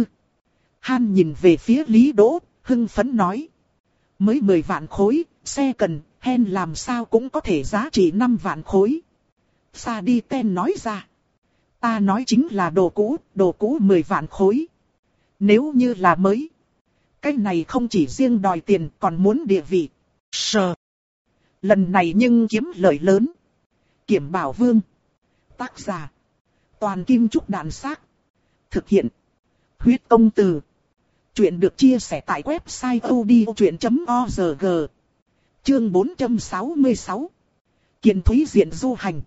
Han nhìn về phía Lý Đỗ, hưng phấn nói. Mới mười vạn khối, xe cần, hen làm sao cũng có thể giá trị năm vạn khối. Sa đi ten nói ra. Ta nói chính là đồ cũ, đồ cũ mười vạn khối. Nếu như là mới. Cái này không chỉ riêng đòi tiền còn muốn địa vị. Sờ. Lần này nhưng kiếm lợi lớn. Kiểm Bảo Vương. Tác giả. Toàn Kim Trúc Đàn Xác. Thực hiện. Huyết Công Từ. Chuyện được chia sẻ tại website odchuyện chấm org. Chương bốn trăm sáu mươi sáu. Kiện Thúy Diện du hành.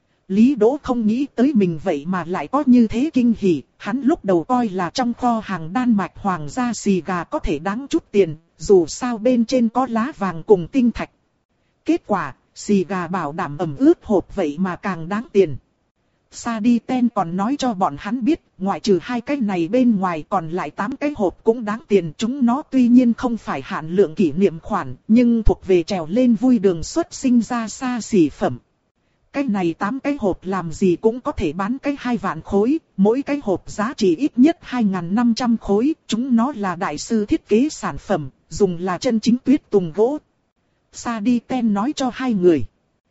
Lý Đỗ không nghĩ tới mình vậy mà lại có như thế kinh hỉ. Hắn lúc đầu coi là trong kho hàng Đan Mạch hoàng gia xì gà có thể đáng chút tiền, dù sao bên trên có lá vàng cùng tinh thạch. Kết quả, xì gà bảo đảm ẩm ướt hộp vậy mà càng đáng tiền. Sa đi ten còn nói cho bọn hắn biết, ngoại trừ hai cái này bên ngoài còn lại tám cái hộp cũng đáng tiền. Chúng nó tuy nhiên không phải hạn lượng kỷ niệm khoản, nhưng thuộc về trèo lên vui đường xuất sinh ra xa xỉ phẩm. Cái này tám cái hộp làm gì cũng có thể bán cái hai vạn khối, mỗi cái hộp giá trị ít nhất hai nghìn năm trăm khối. Chúng nó là đại sư thiết kế sản phẩm, dùng là chân chính tuyết tùng gỗ. Sa đi ten nói cho hai người.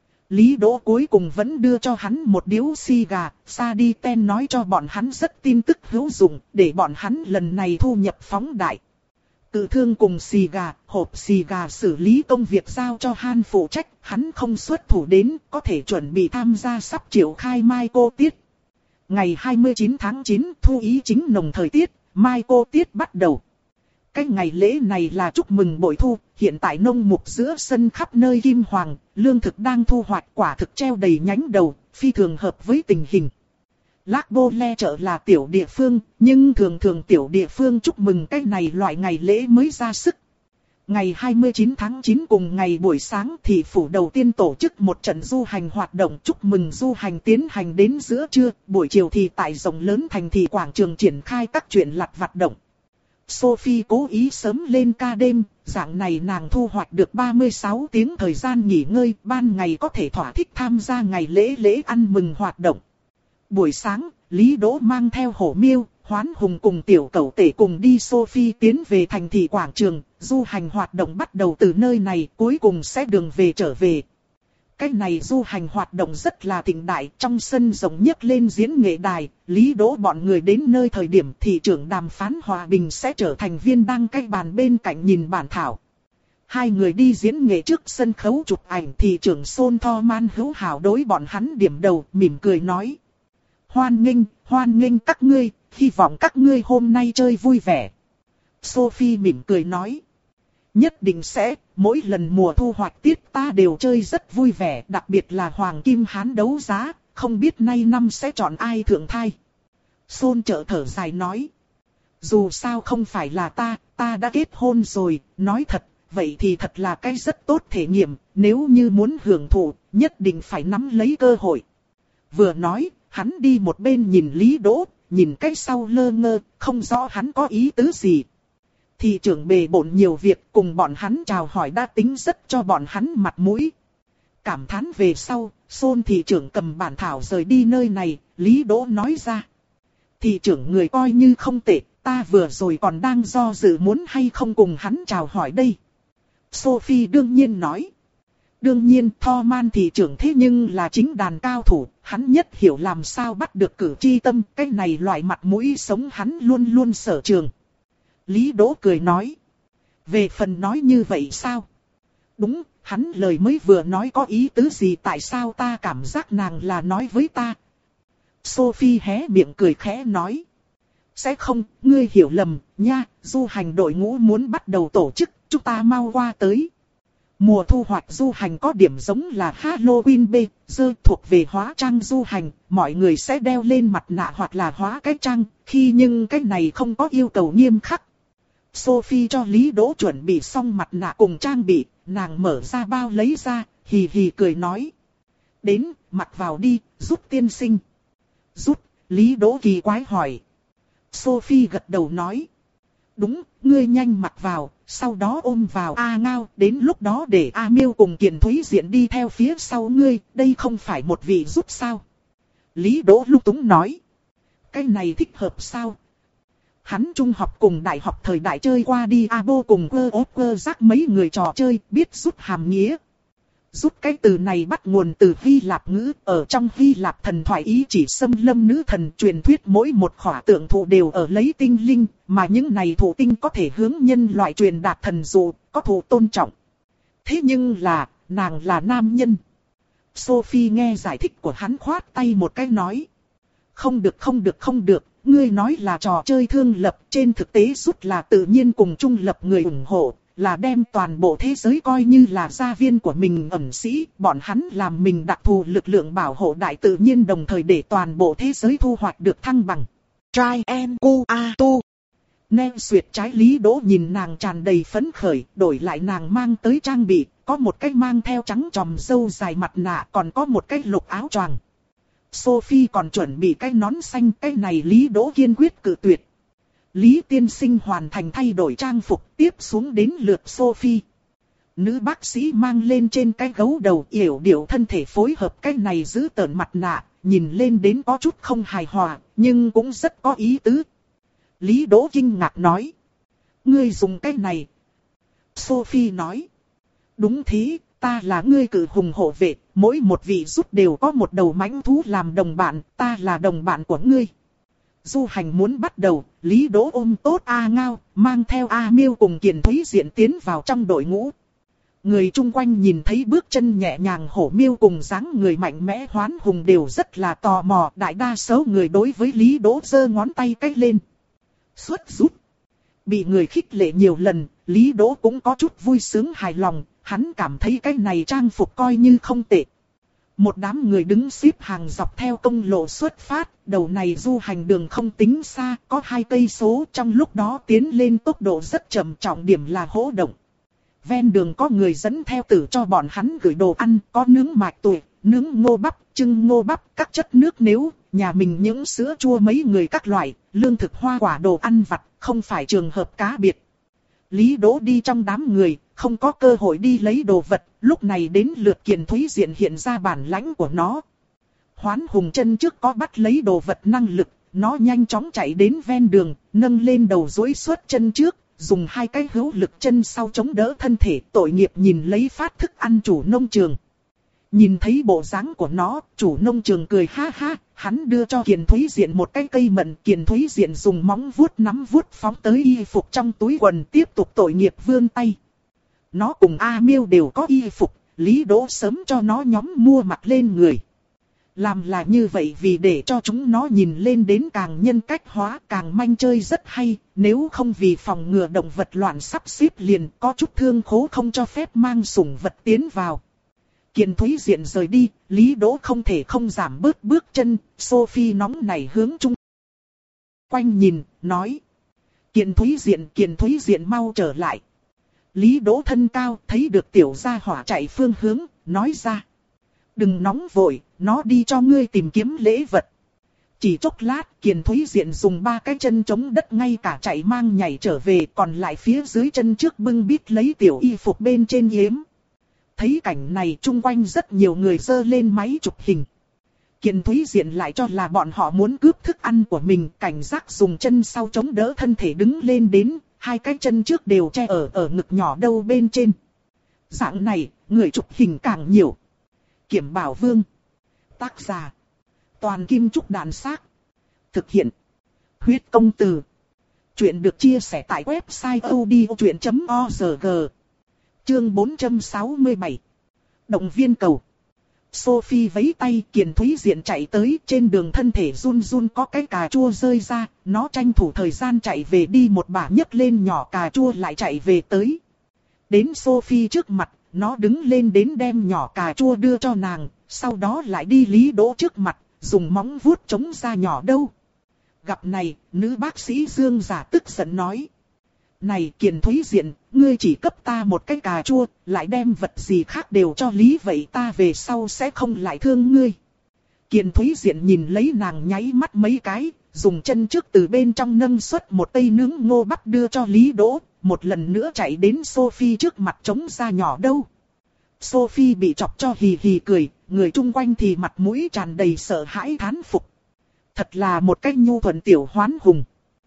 Lý Đỗ cuối cùng vẫn đưa cho hắn một điếu xì gà. Sa đi ten nói cho bọn hắn rất tin tức hữu dụng, để bọn hắn lần này thu nhập phóng đại. Cự thương cùng xì gà, hộp xì gà xử lý công việc giao cho Han phụ trách. Hắn không xuất thủ đến, có thể chuẩn bị tham gia sắp triệu khai Mai Cô Tiết. Ngày hai mươi chín tháng chín, thu ý chính nồng thời tiết, Mai Cô Tiết bắt đầu. Cái ngày lễ này là chúc mừng bội thu, hiện tại nông mục giữa sân khắp nơi kim hoàng, lương thực đang thu hoạch, quả thực treo đầy nhánh đầu, phi thường hợp với tình hình. Lác Bô Le chợ là tiểu địa phương, nhưng thường thường tiểu địa phương chúc mừng cái này loại ngày lễ mới ra sức. Ngày hai mươi chín tháng chín cùng ngày buổi sáng thị phủ đầu tiên tổ chức một trận du hành hoạt động chúc mừng du hành tiến hành đến giữa trưa, buổi chiều thì tại rộng lớn thành thị quảng trường triển khai các chuyện lặt vặt động. Sophie cố ý sớm lên ca đêm, dạng này nàng thu hoạch được ba mươi sáu tiếng thời gian nghỉ ngơi, ban ngày có thể thỏa thích tham gia ngày lễ lễ ăn mừng hoạt động. Buổi sáng, Lý Đỗ mang theo Hổ Miêu, Hoán Hùng cùng tiểu cẩu tể cùng đi Sophie tiến về thành thị quảng trường, du hành hoạt động bắt đầu từ nơi này, cuối cùng sẽ đường về trở về. Cái này du hành hoạt động rất là thịnh đại, trong sân rộng nhấc lên diễn nghệ đài, Lý Đỗ bọn người đến nơi thời điểm thị trưởng đàm phán hòa bình sẽ trở thành viên đăng cái bàn bên cạnh nhìn bản thảo. Hai người đi diễn nghệ trước sân khấu chụp ảnh, thị trưởng Son Tho Man hữu hảo đối bọn hắn điểm đầu, mỉm cười nói. Hoan nghênh, hoan nghênh các ngươi, hy vọng các ngươi hôm nay chơi vui vẻ. Sophie mỉm cười nói. Nhất định sẽ, mỗi lần mùa thu hoạch tiết ta đều chơi rất vui vẻ, đặc biệt là Hoàng Kim Hán đấu giá, không biết nay năm sẽ chọn ai thượng thai. Son trợ thở dài nói. Dù sao không phải là ta, ta đã kết hôn rồi, nói thật, vậy thì thật là cái rất tốt thể nghiệm, nếu như muốn hưởng thụ, nhất định phải nắm lấy cơ hội. Vừa nói, hắn đi một bên nhìn Lý Đỗ, nhìn cái sau lơ ngơ, không rõ hắn có ý tứ gì. Thị trưởng bề bộn nhiều việc, cùng bọn hắn chào hỏi đã tính rất cho bọn hắn mặt mũi. Cảm thán về sau, Son thị trưởng cầm bản thảo rời đi nơi này, Lý Đỗ nói ra. Thị trưởng người coi như không tệ, ta vừa rồi còn đang do dự muốn hay không cùng hắn chào hỏi đây. Sophie đương nhiên nói. Đương nhiên Tho Man thị trưởng thế nhưng là chính đàn cao thủ, hắn nhất hiểu làm sao bắt được cử tri tâm, cái này loại mặt mũi sống hắn luôn luôn sở trường. Lý Đỗ cười nói. Về phần nói như vậy sao? Đúng, hắn lời mới vừa nói có ý tứ gì, tại sao ta cảm giác nàng là nói với ta? Sophie hé miệng cười khẽ nói. Sẽ không, ngươi hiểu lầm, nha, du hành đội ngũ muốn bắt đầu tổ chức, chúng ta mau qua tới. Mùa thu hoạch du hành có điểm giống là Halloween B, dơ thuộc về hóa trang du hành, mọi người sẽ đeo lên mặt nạ hoặc là hóa cái trang, khi nhưng cái này không có yêu cầu nghiêm khắc. Sophie cho Lý Đỗ chuẩn bị xong mặt nạ cùng trang bị, nàng mở ra bao lấy ra, hì hì cười nói. Đến, mặc vào đi, giúp tiên sinh. Giúp, Lý Đỗ kỳ quái hỏi. Sophie gật đầu nói. Đúng, ngươi nhanh mặc vào, sau đó ôm vào A Ngao, đến lúc đó để A Miêu cùng Kiền Thúy Diện đi theo phía sau ngươi, đây không phải một vị giúp sao? Lý Đỗ lung túng nói. Cái này thích hợp sao? Hắn trung học cùng đại học thời đại chơi qua đi abo cùng quơ ốp quơ rác mấy người trò chơi, biết rút hàm nghĩa. Rút cái từ này bắt nguồn từ Hy Lạp ngữ, ở trong Hy Lạp thần thoại ý chỉ xâm lâm nữ thần truyền thuyết mỗi một khỏa tượng thụ đều ở lấy tinh linh, mà những này thụ tinh có thể hướng nhân loại truyền đạt thần dụ, có thụ tôn trọng. Thế nhưng là, nàng là nam nhân. Sophie nghe giải thích của hắn khoát tay một cái nói. Không được không được không được, ngươi nói là trò chơi thương lập, trên thực tế rút là tự nhiên cùng trung lập người ủng hộ. Là đem toàn bộ thế giới coi như là gia viên của mình ẩn sĩ, bọn hắn làm mình đặc thù lực lượng bảo hộ đại tự nhiên đồng thời để toàn bộ thế giới thu hoạch được thăng bằng. Trai en cu a tu. Nè Duyệt trái Lý Đỗ nhìn nàng tràn đầy phấn khởi, đổi lại nàng mang tới trang bị, có một cái mang theo trắng tròm râu dài mặt nạ, còn có một cái lục áo choàng. Sophie còn chuẩn bị cái nón xanh, cái này Lý Đỗ kiên quyết cự tuyệt. Lý tiên sinh hoàn thành thay đổi trang phục, tiếp xuống đến lượt Sophie. Nữ bác sĩ mang lên trên cái gấu đầu yểu điệu thân thể phối hợp cái này giữ tợn mặt nạ, nhìn lên đến có chút không hài hòa, nhưng cũng rất có ý tứ. Lý Đỗ kinh ngạc nói. Ngươi dùng cái này. Sophie nói. Đúng thế, ta là ngươi cử hùng hộ vệ, mỗi một vị rút đều có một đầu mãnh thú làm đồng bạn, ta là đồng bạn của ngươi. Du hành muốn bắt đầu, Lý Đỗ ôm tốt A Ngao, mang theo A Miêu cùng Kiền Thúy Diện tiến vào trong đội ngũ. Người chung quanh nhìn thấy bước chân nhẹ nhàng hổ Miêu cùng dáng người mạnh mẽ Hoán Hùng đều rất là tò mò, đại đa số người đối với Lý Đỗ giơ ngón tay cách lên. Xuất rút. Bị người khích lệ nhiều lần, Lý Đỗ cũng có chút vui sướng hài lòng, hắn cảm thấy cái này trang phục coi như không tệ. Một đám người đứng xếp hàng dọc theo công lộ xuất phát, đầu này du hành đường không tính xa, có hai cây số, trong lúc đó tiến lên tốc độ rất chậm, trọng điểm là hỗ động. Ven đường có người dẫn theo tử cho bọn hắn gửi đồ ăn, có nướng mạch tuổi, nướng ngô bắp, trưng ngô bắp, các chất nước nếu, nhà mình những sữa chua mấy người các loại, lương thực hoa quả đồ ăn vặt, không phải trường hợp cá biệt. Lý Đỗ đi trong đám người, không có cơ hội đi lấy đồ vật, lúc này đến lượt Kiền Thúy Diện hiện ra bản lãnh của nó. Hoán Hùng chân trước có bắt lấy đồ vật năng lực, nó nhanh chóng chạy đến ven đường, nâng lên đầu duỗi suốt chân trước, dùng hai cái hữu lực chân sau chống đỡ thân thể, tội nghiệp nhìn lấy phát thức ăn chủ nông trường. Nhìn thấy bộ dáng của nó, chủ nông trường cười ha ha, hắn đưa cho Kiền Thúy Diện một cái cây mận, Kiền Thúy Diện dùng móng vuốt nắm vuốt phóng tới y phục trong túi quần, tiếp tục tội nghiệp vươn tay. Nó cùng A Miêu đều có y phục, Lý Đỗ sớm cho nó nhóm mua mặc lên người. Làm là như vậy vì để cho chúng nó nhìn lên đến càng nhân cách hóa, càng manh chơi rất hay, nếu không vì phòng ngừa động vật loạn sắp xếp liền có chút thương khố không cho phép mang sủng vật tiến vào. Kiền Thúy Diện rời đi, Lý Đỗ không thể không giảm bớt bước chân, Sophie nóng nảy hướng chung quanh nhìn, nói. Kiền Thúy Diện, Kiền Thúy Diện mau trở lại. Lý Đỗ thân cao, thấy được tiểu gia hỏa chạy phương hướng, nói ra. Đừng nóng vội, nó đi cho ngươi tìm kiếm lễ vật. Chỉ chốc lát, Kiền Thúy Diện dùng ba cái chân chống đất ngay cả chạy mang nhảy trở về, còn lại phía dưới chân trước bưng bít lấy tiểu y phục bên trên yếm. Thấy cảnh này chung quanh rất nhiều người giơ lên máy chụp hình. Kiền Thúy Diện lại cho là bọn họ muốn cướp thức ăn của mình, cảnh giác dùng chân sau chống đỡ thân thể đứng lên đến, hai cái chân trước đều che ở ở ngực nhỏ đâu bên trên. Dạng này, người chụp hình càng nhiều. Kiểm Bảo Vương. Tác giả. Toàn Kim Trúc Đàn Xác. Thực hiện. Huyết Công Từ. Chuyện được chia sẻ tại website odchuyện chấm org. Chương bốn trăm sáu mươi bảy. Động viên cầu. Sophie vẫy tay, Kiền Thúy Diện chạy tới, trên đường thân thể run run có cái cà chua rơi ra, nó tranh thủ thời gian chạy về đi một bả nhấc lên nhỏ cà chua lại chạy về tới. Đến Sophie trước mặt, nó đứng lên đến đem nhỏ cà chua đưa cho nàng, sau đó lại đi Lý Đỗ trước mặt, dùng móng vuốt chống ra nhỏ đâu. Gặp này, nữ bác sĩ Dương giả tức giận nói. Này Kiền Thúy Diện, ngươi chỉ cấp ta một cái cà chua, lại đem vật gì khác đều cho Lý, vậy ta về sau sẽ không lại thương ngươi. Kiền Thúy Diện nhìn lấy nàng nháy mắt mấy cái, dùng chân trước từ bên trong nâng xuất một cây nướng ngô bắp đưa cho Lý Đỗ, một lần nữa chạy đến Sophie trước mặt trống ra nhỏ đâu. Sophie bị chọc cho hì hì cười, người chung quanh thì mặt mũi tràn đầy sợ hãi thán phục. Thật là một cái nhu thuận tiểu Hoán Hùng.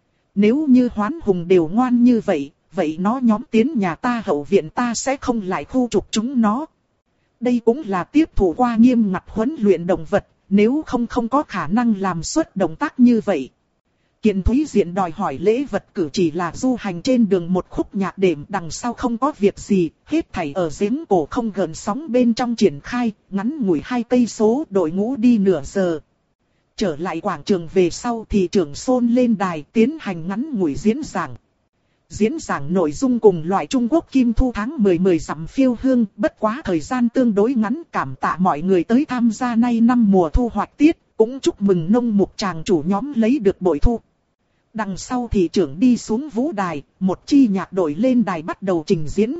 Nếu như Hoán Hùng đều ngoan như vậy, vậy nó nhóm tiến nhà ta hậu viện ta sẽ không lại khu trục chúng nó. Đây cũng là tiếp thụ qua nghiêm ngặt huấn luyện động vật, nếu không không có khả năng làm xuất động tác như vậy. Kiền Thúy Diện đòi hỏi lễ vật cử chỉ là du hành trên đường một khúc nhạc đệm, đằng sau không có việc gì, hết thảy ở giếng cổ không gợn sóng bên trong triển khai, ngắn ngủi hai cây số, đội ngũ đi nửa giờ. Trở lại quảng trường về sau thì trưởng Sôn lên đài tiến hành ngắn ngủi diễn giảng. Diễn giảng nội dung cùng loại Trung Quốc Kim Thu tháng mười mười dặm phiêu hương, bất quá thời gian tương đối ngắn, cảm tạ mọi người tới tham gia nay năm mùa thu hoạch tiết, cũng chúc mừng nông mục tràng chủ nhóm lấy được bội thu. Đằng sau thì trưởng đi xuống vũ đài, một chi nhạc đội lên đài bắt đầu trình diễn.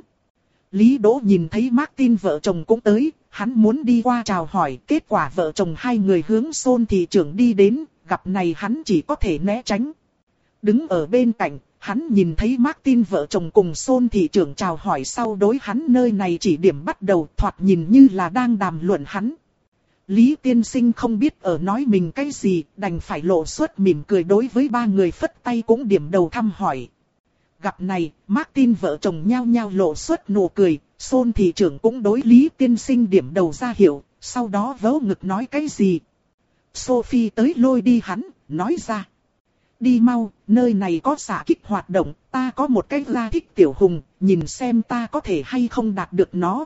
Lý Đỗ nhìn thấy Martin vợ chồng cũng tới, hắn muốn đi qua chào hỏi, kết quả vợ chồng hai người hướng Sôn thị trưởng đi đến, gặp này hắn chỉ có thể né tránh. Đứng ở bên cạnh, hắn nhìn thấy Martin vợ chồng cùng Sôn thị trưởng chào hỏi sau đối hắn nơi này chỉ điểm bắt đầu, thoạt nhìn như là đang đàm luận hắn. Lý tiên sinh không biết ở nói mình cái gì, đành phải lộ suất mỉm cười đối với ba người phất tay cũng điểm đầu thăm hỏi. Gặp này, Martin vợ chồng nhao nhao lộ suất nụ cười, Sôn thị trưởng cũng đối Lý tiên sinh điểm đầu ra hiệu, sau đó vớ ngực nói cái gì. Sophie tới lôi đi hắn, nói ra. Đi mau, nơi này có xạ kích hoạt động, ta có một cái la thích tiểu hùng, nhìn xem ta có thể hay không đạt được nó.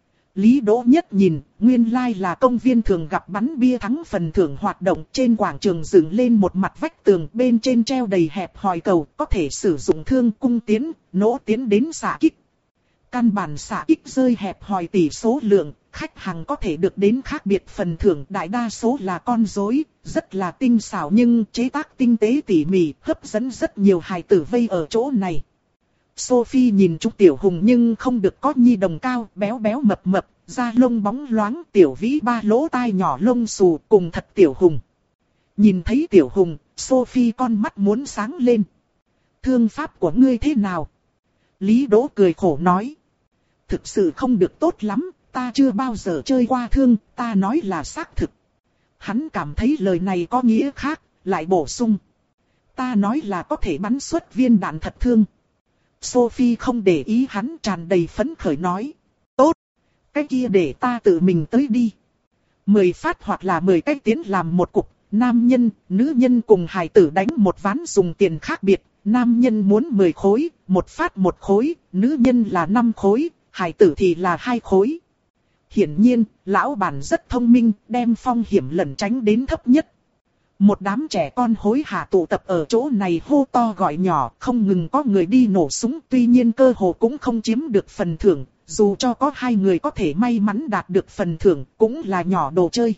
Lý Đỗ nhất nhìn, nguyên lai là công viên thường gặp bắn bia thắng phần thưởng hoạt động, trên quảng trường dựng lên một mặt vách tường, bên trên treo đầy hẹp hòi cầu, có thể sử dụng thương cung tiến, nỗ tiến đến xạ kích. Căn bản xạ kích rơi hẹp hòi tỷ số lượng, khách hàng có thể được đến khác biệt phần thưởng, đại đa số là con rối, rất là tinh xảo nhưng chế tác tinh tế tỉ mỉ, hấp dẫn rất nhiều hài tử vây ở chỗ này. Sophie nhìn chú tiểu hùng nhưng không được có nhi đồng cao, béo béo mập mập, da lông bóng loáng, tiểu vĩ ba lỗ tai nhỏ lông xù cùng thật tiểu hùng. Nhìn thấy tiểu hùng, Sophie con mắt muốn sáng lên. Thương pháp của ngươi thế nào? Lý Đỗ cười khổ nói. Thực sự không được tốt lắm, ta chưa bao giờ chơi qua thương, ta nói là xác thực. Hắn cảm thấy lời này có nghĩa khác, lại bổ sung. Ta nói là có thể bắn xuất viên đạn thật thương. Sophie không để ý hắn, tràn đầy phấn khởi nói. Tốt, cái kia để ta tự mình tới đi. Mười phát hoặc là mười cái tiến làm một cục, nam nhân, nữ nhân cùng hài tử đánh một ván dùng tiền khác biệt. Nam nhân muốn mười khối, một phát một khối, nữ nhân là năm khối, hài tử thì là hai khối. Hiển nhiên, lão bản rất thông minh, đem phong hiểm lẩn tránh đến thấp nhất. Một đám trẻ con hối hả tụ tập ở chỗ này hô to gọi nhỏ, không ngừng có người đi nổ súng, tuy nhiên cơ hồ cũng không chiếm được phần thưởng, dù cho có hai người có thể may mắn đạt được phần thưởng, cũng là nhỏ đồ chơi.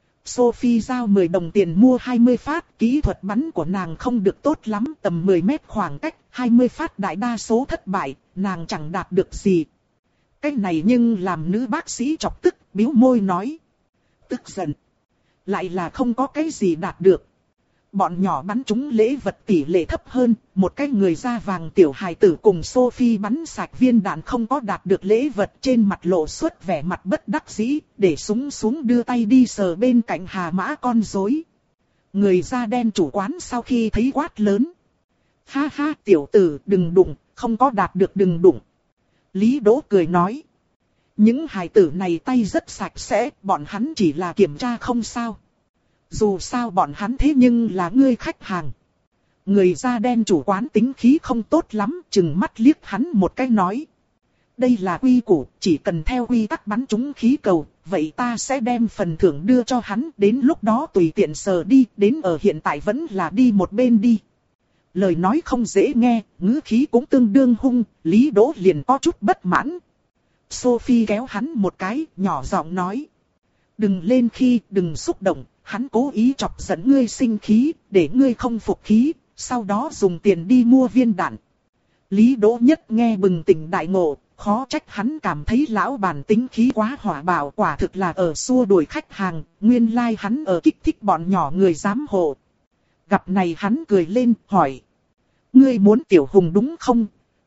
Sophie giao mười đồng tiền mua hai mươi phát, kỹ thuật bắn của nàng không được tốt lắm, tầm mười mét khoảng cách, hai mươi phát đại đa số thất bại, nàng chẳng đạt được gì. Cái này nhưng làm nữ bác sĩ chọc tức, bĩu môi nói. Tức giận. Lại là không có cái gì đạt được. Bọn nhỏ bắn trúng lễ vật tỷ lệ thấp hơn, một cái người da vàng tiểu hài tử cùng Sophie bắn sạch viên đạn không có đạt được lễ vật, trên mặt lộ xuất vẻ mặt bất đắc dĩ, để súng xuống đưa tay đi sờ bên cạnh hà mã con rối. Người da đen chủ quán sau khi thấy quát lớn. Ha ha tiểu tử đừng đụng, không có đạt được đừng đụng. Lý Đỗ cười nói. Những hài tử này tay rất sạch sẽ, bọn hắn chỉ là kiểm tra không sao. Dù sao bọn hắn thế nhưng là ngươi khách hàng. Người da đen chủ quán tính khí không tốt lắm, chừng mắt liếc hắn một cái nói. Đây là quy củ, chỉ cần theo quy tắc bắn trúng khí cầu, vậy ta sẽ đem phần thưởng đưa cho hắn, đến lúc đó tùy tiện sờ đi, đến ở hiện tại vẫn là đi một bên đi. Lời nói không dễ nghe, ngữ khí cũng tương đương hung, Lý Đỗ liền có chút bất mãn. Sophie kéo hắn một cái, nhỏ giọng nói. Đừng lên khi, đừng xúc động, hắn cố ý chọc giận ngươi sinh khí, để ngươi không phục khí, sau đó dùng tiền đi mua viên đạn. Lý Đỗ Nhất nghe bừng tỉnh đại ngộ, khó trách hắn cảm thấy lão bản tính khí quá hỏa bạo, quả thực là ở xua đuổi khách hàng, nguyên lai like hắn ở kích thích bọn nhỏ người giám hộ. Gặp này hắn cười lên, hỏi. Ngươi muốn Tiểu Hùng đúng không?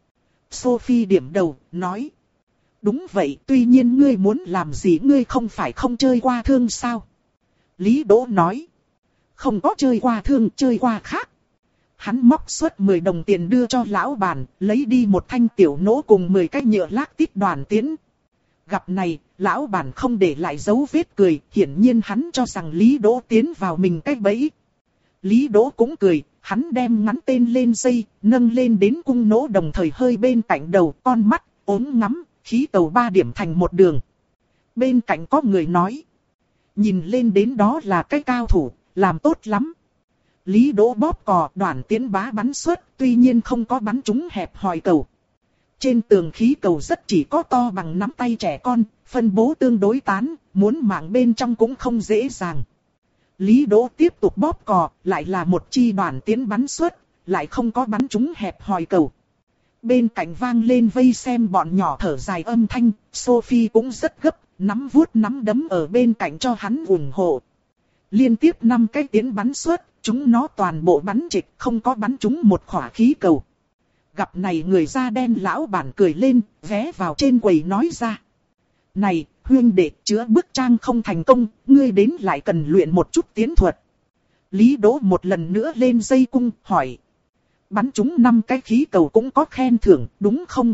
Sophie điểm đầu, nói. Đúng vậy, tuy nhiên ngươi muốn làm gì, ngươi không phải không chơi qua thương sao? Lý Đỗ nói. Không có chơi qua thương, chơi qua khác. Hắn móc suốt mười đồng tiền đưa cho lão bản, lấy đi một thanh tiểu nỗ cùng mười cái nhựa lác tít đoàn tiến. Gặp này, lão bản không để lại dấu vết cười, hiển nhiên hắn cho rằng Lý Đỗ tiến vào mình cái bẫy. Lý Đỗ cũng cười, hắn đem ngắn tên lên dây, nâng lên đến cung nỗ đồng thời hơi bên cạnh đầu, con mắt, ốm ngắm, khí tàu ba điểm thành một đường. Bên cạnh có người nói. Nhìn lên đến đó là cái cao thủ, làm tốt lắm. Lý Đỗ bóp cò, đoạn tiến bá bắn xuất, tuy nhiên không có bắn trúng hẹp hòi cầu. Trên tường khí cầu rất chỉ có to bằng nắm tay trẻ con, phân bố tương đối tán, muốn mạng bên trong cũng không dễ dàng. Lý Đỗ tiếp tục bóp cò, lại là một chi đoạn tiến bắn xuất, lại không có bắn trúng hẹp hòi cầu. Bên cạnh vang lên vây xem bọn nhỏ thở dài âm thanh, Sophie cũng rất gấp, nắm vuốt nắm đấm ở bên cạnh cho hắn ủng hộ. Liên tiếp năm cái tiến bắn xuất, chúng nó toàn bộ bắn trịch, không có bắn trúng một khỏa khí cầu. Gặp này người da đen lão bản cười lên, vé vào trên quầy nói ra. Này, huynh đệ, chữa bức trang không thành công, ngươi đến lại cần luyện một chút tiến thuật. Lý Đỗ một lần nữa lên dây cung, hỏi. Bắn trúng năm cái khí cầu cũng có khen thưởng, đúng không?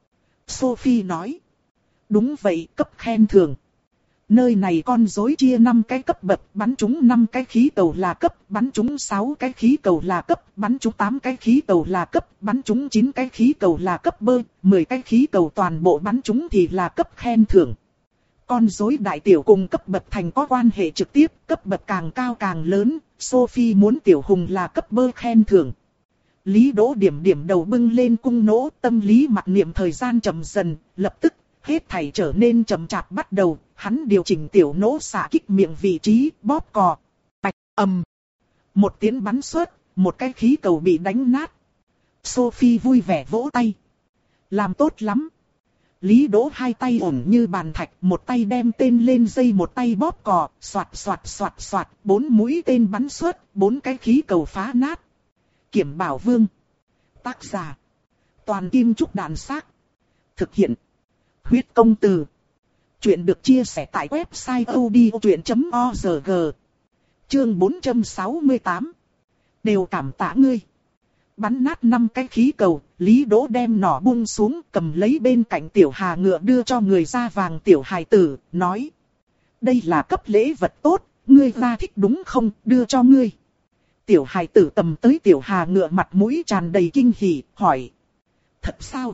Sophie nói. Đúng vậy, cấp khen thưởng. Nơi này con rối chia năm cái cấp bậc, bắn trúng năm cái khí cầu là cấp, bắn trúng sáu cái khí cầu là cấp, bắn trúng tám cái khí cầu là cấp, bắn trúng chín cái khí cầu là cấp bơ, mười cái khí cầu toàn bộ bắn trúng thì là cấp khen thưởng. Con rối đại tiểu cùng cấp bậc thành có quan hệ trực tiếp, cấp bậc càng cao càng lớn, Sophie muốn Tiểu Hùng là cấp bơ khen thưởng. Lý Đỗ điểm điểm đầu bưng lên cung nỗ, tâm lý mặc niệm thời gian chậm dần, lập tức, hết thảy trở nên chậm chạp bắt đầu, hắn điều chỉnh tiểu nỗ xạ kích miệng vị trí, bóp cò, bạch, ầm. Một tiếng bắn xuất, một cái khí cầu bị đánh nát. Sophie vui vẻ vỗ tay. Làm tốt lắm. Lý Đỗ hai tay ổn như bàn thạch, một tay đem tên lên dây, một tay bóp cò, xoạt xoạt xoạt xoạt, bốn mũi tên bắn xuất, bốn cái khí cầu phá nát. Kiểm Bảo Vương. Tác giả. Toàn Kim Trúc Đàn Xác. Thực hiện. Huyết Công Từ. Chuyện được chia sẻ tại website odchuyện chấm org. Chương bốn trăm sáu mươi tám. Đều cảm tạ ngươi. Bắn nát năm cái khí cầu, Lý Đỗ đem nỏ buông xuống, cầm lấy bên cạnh tiểu hà ngựa đưa cho người da vàng tiểu hài tử, nói. Đây là cấp lễ vật tốt, ngươi ra thích đúng không, đưa cho ngươi. Tiểu hài tử tầm tới tiểu hà ngựa mặt mũi tràn đầy kinh hỉ, hỏi. Thật sao?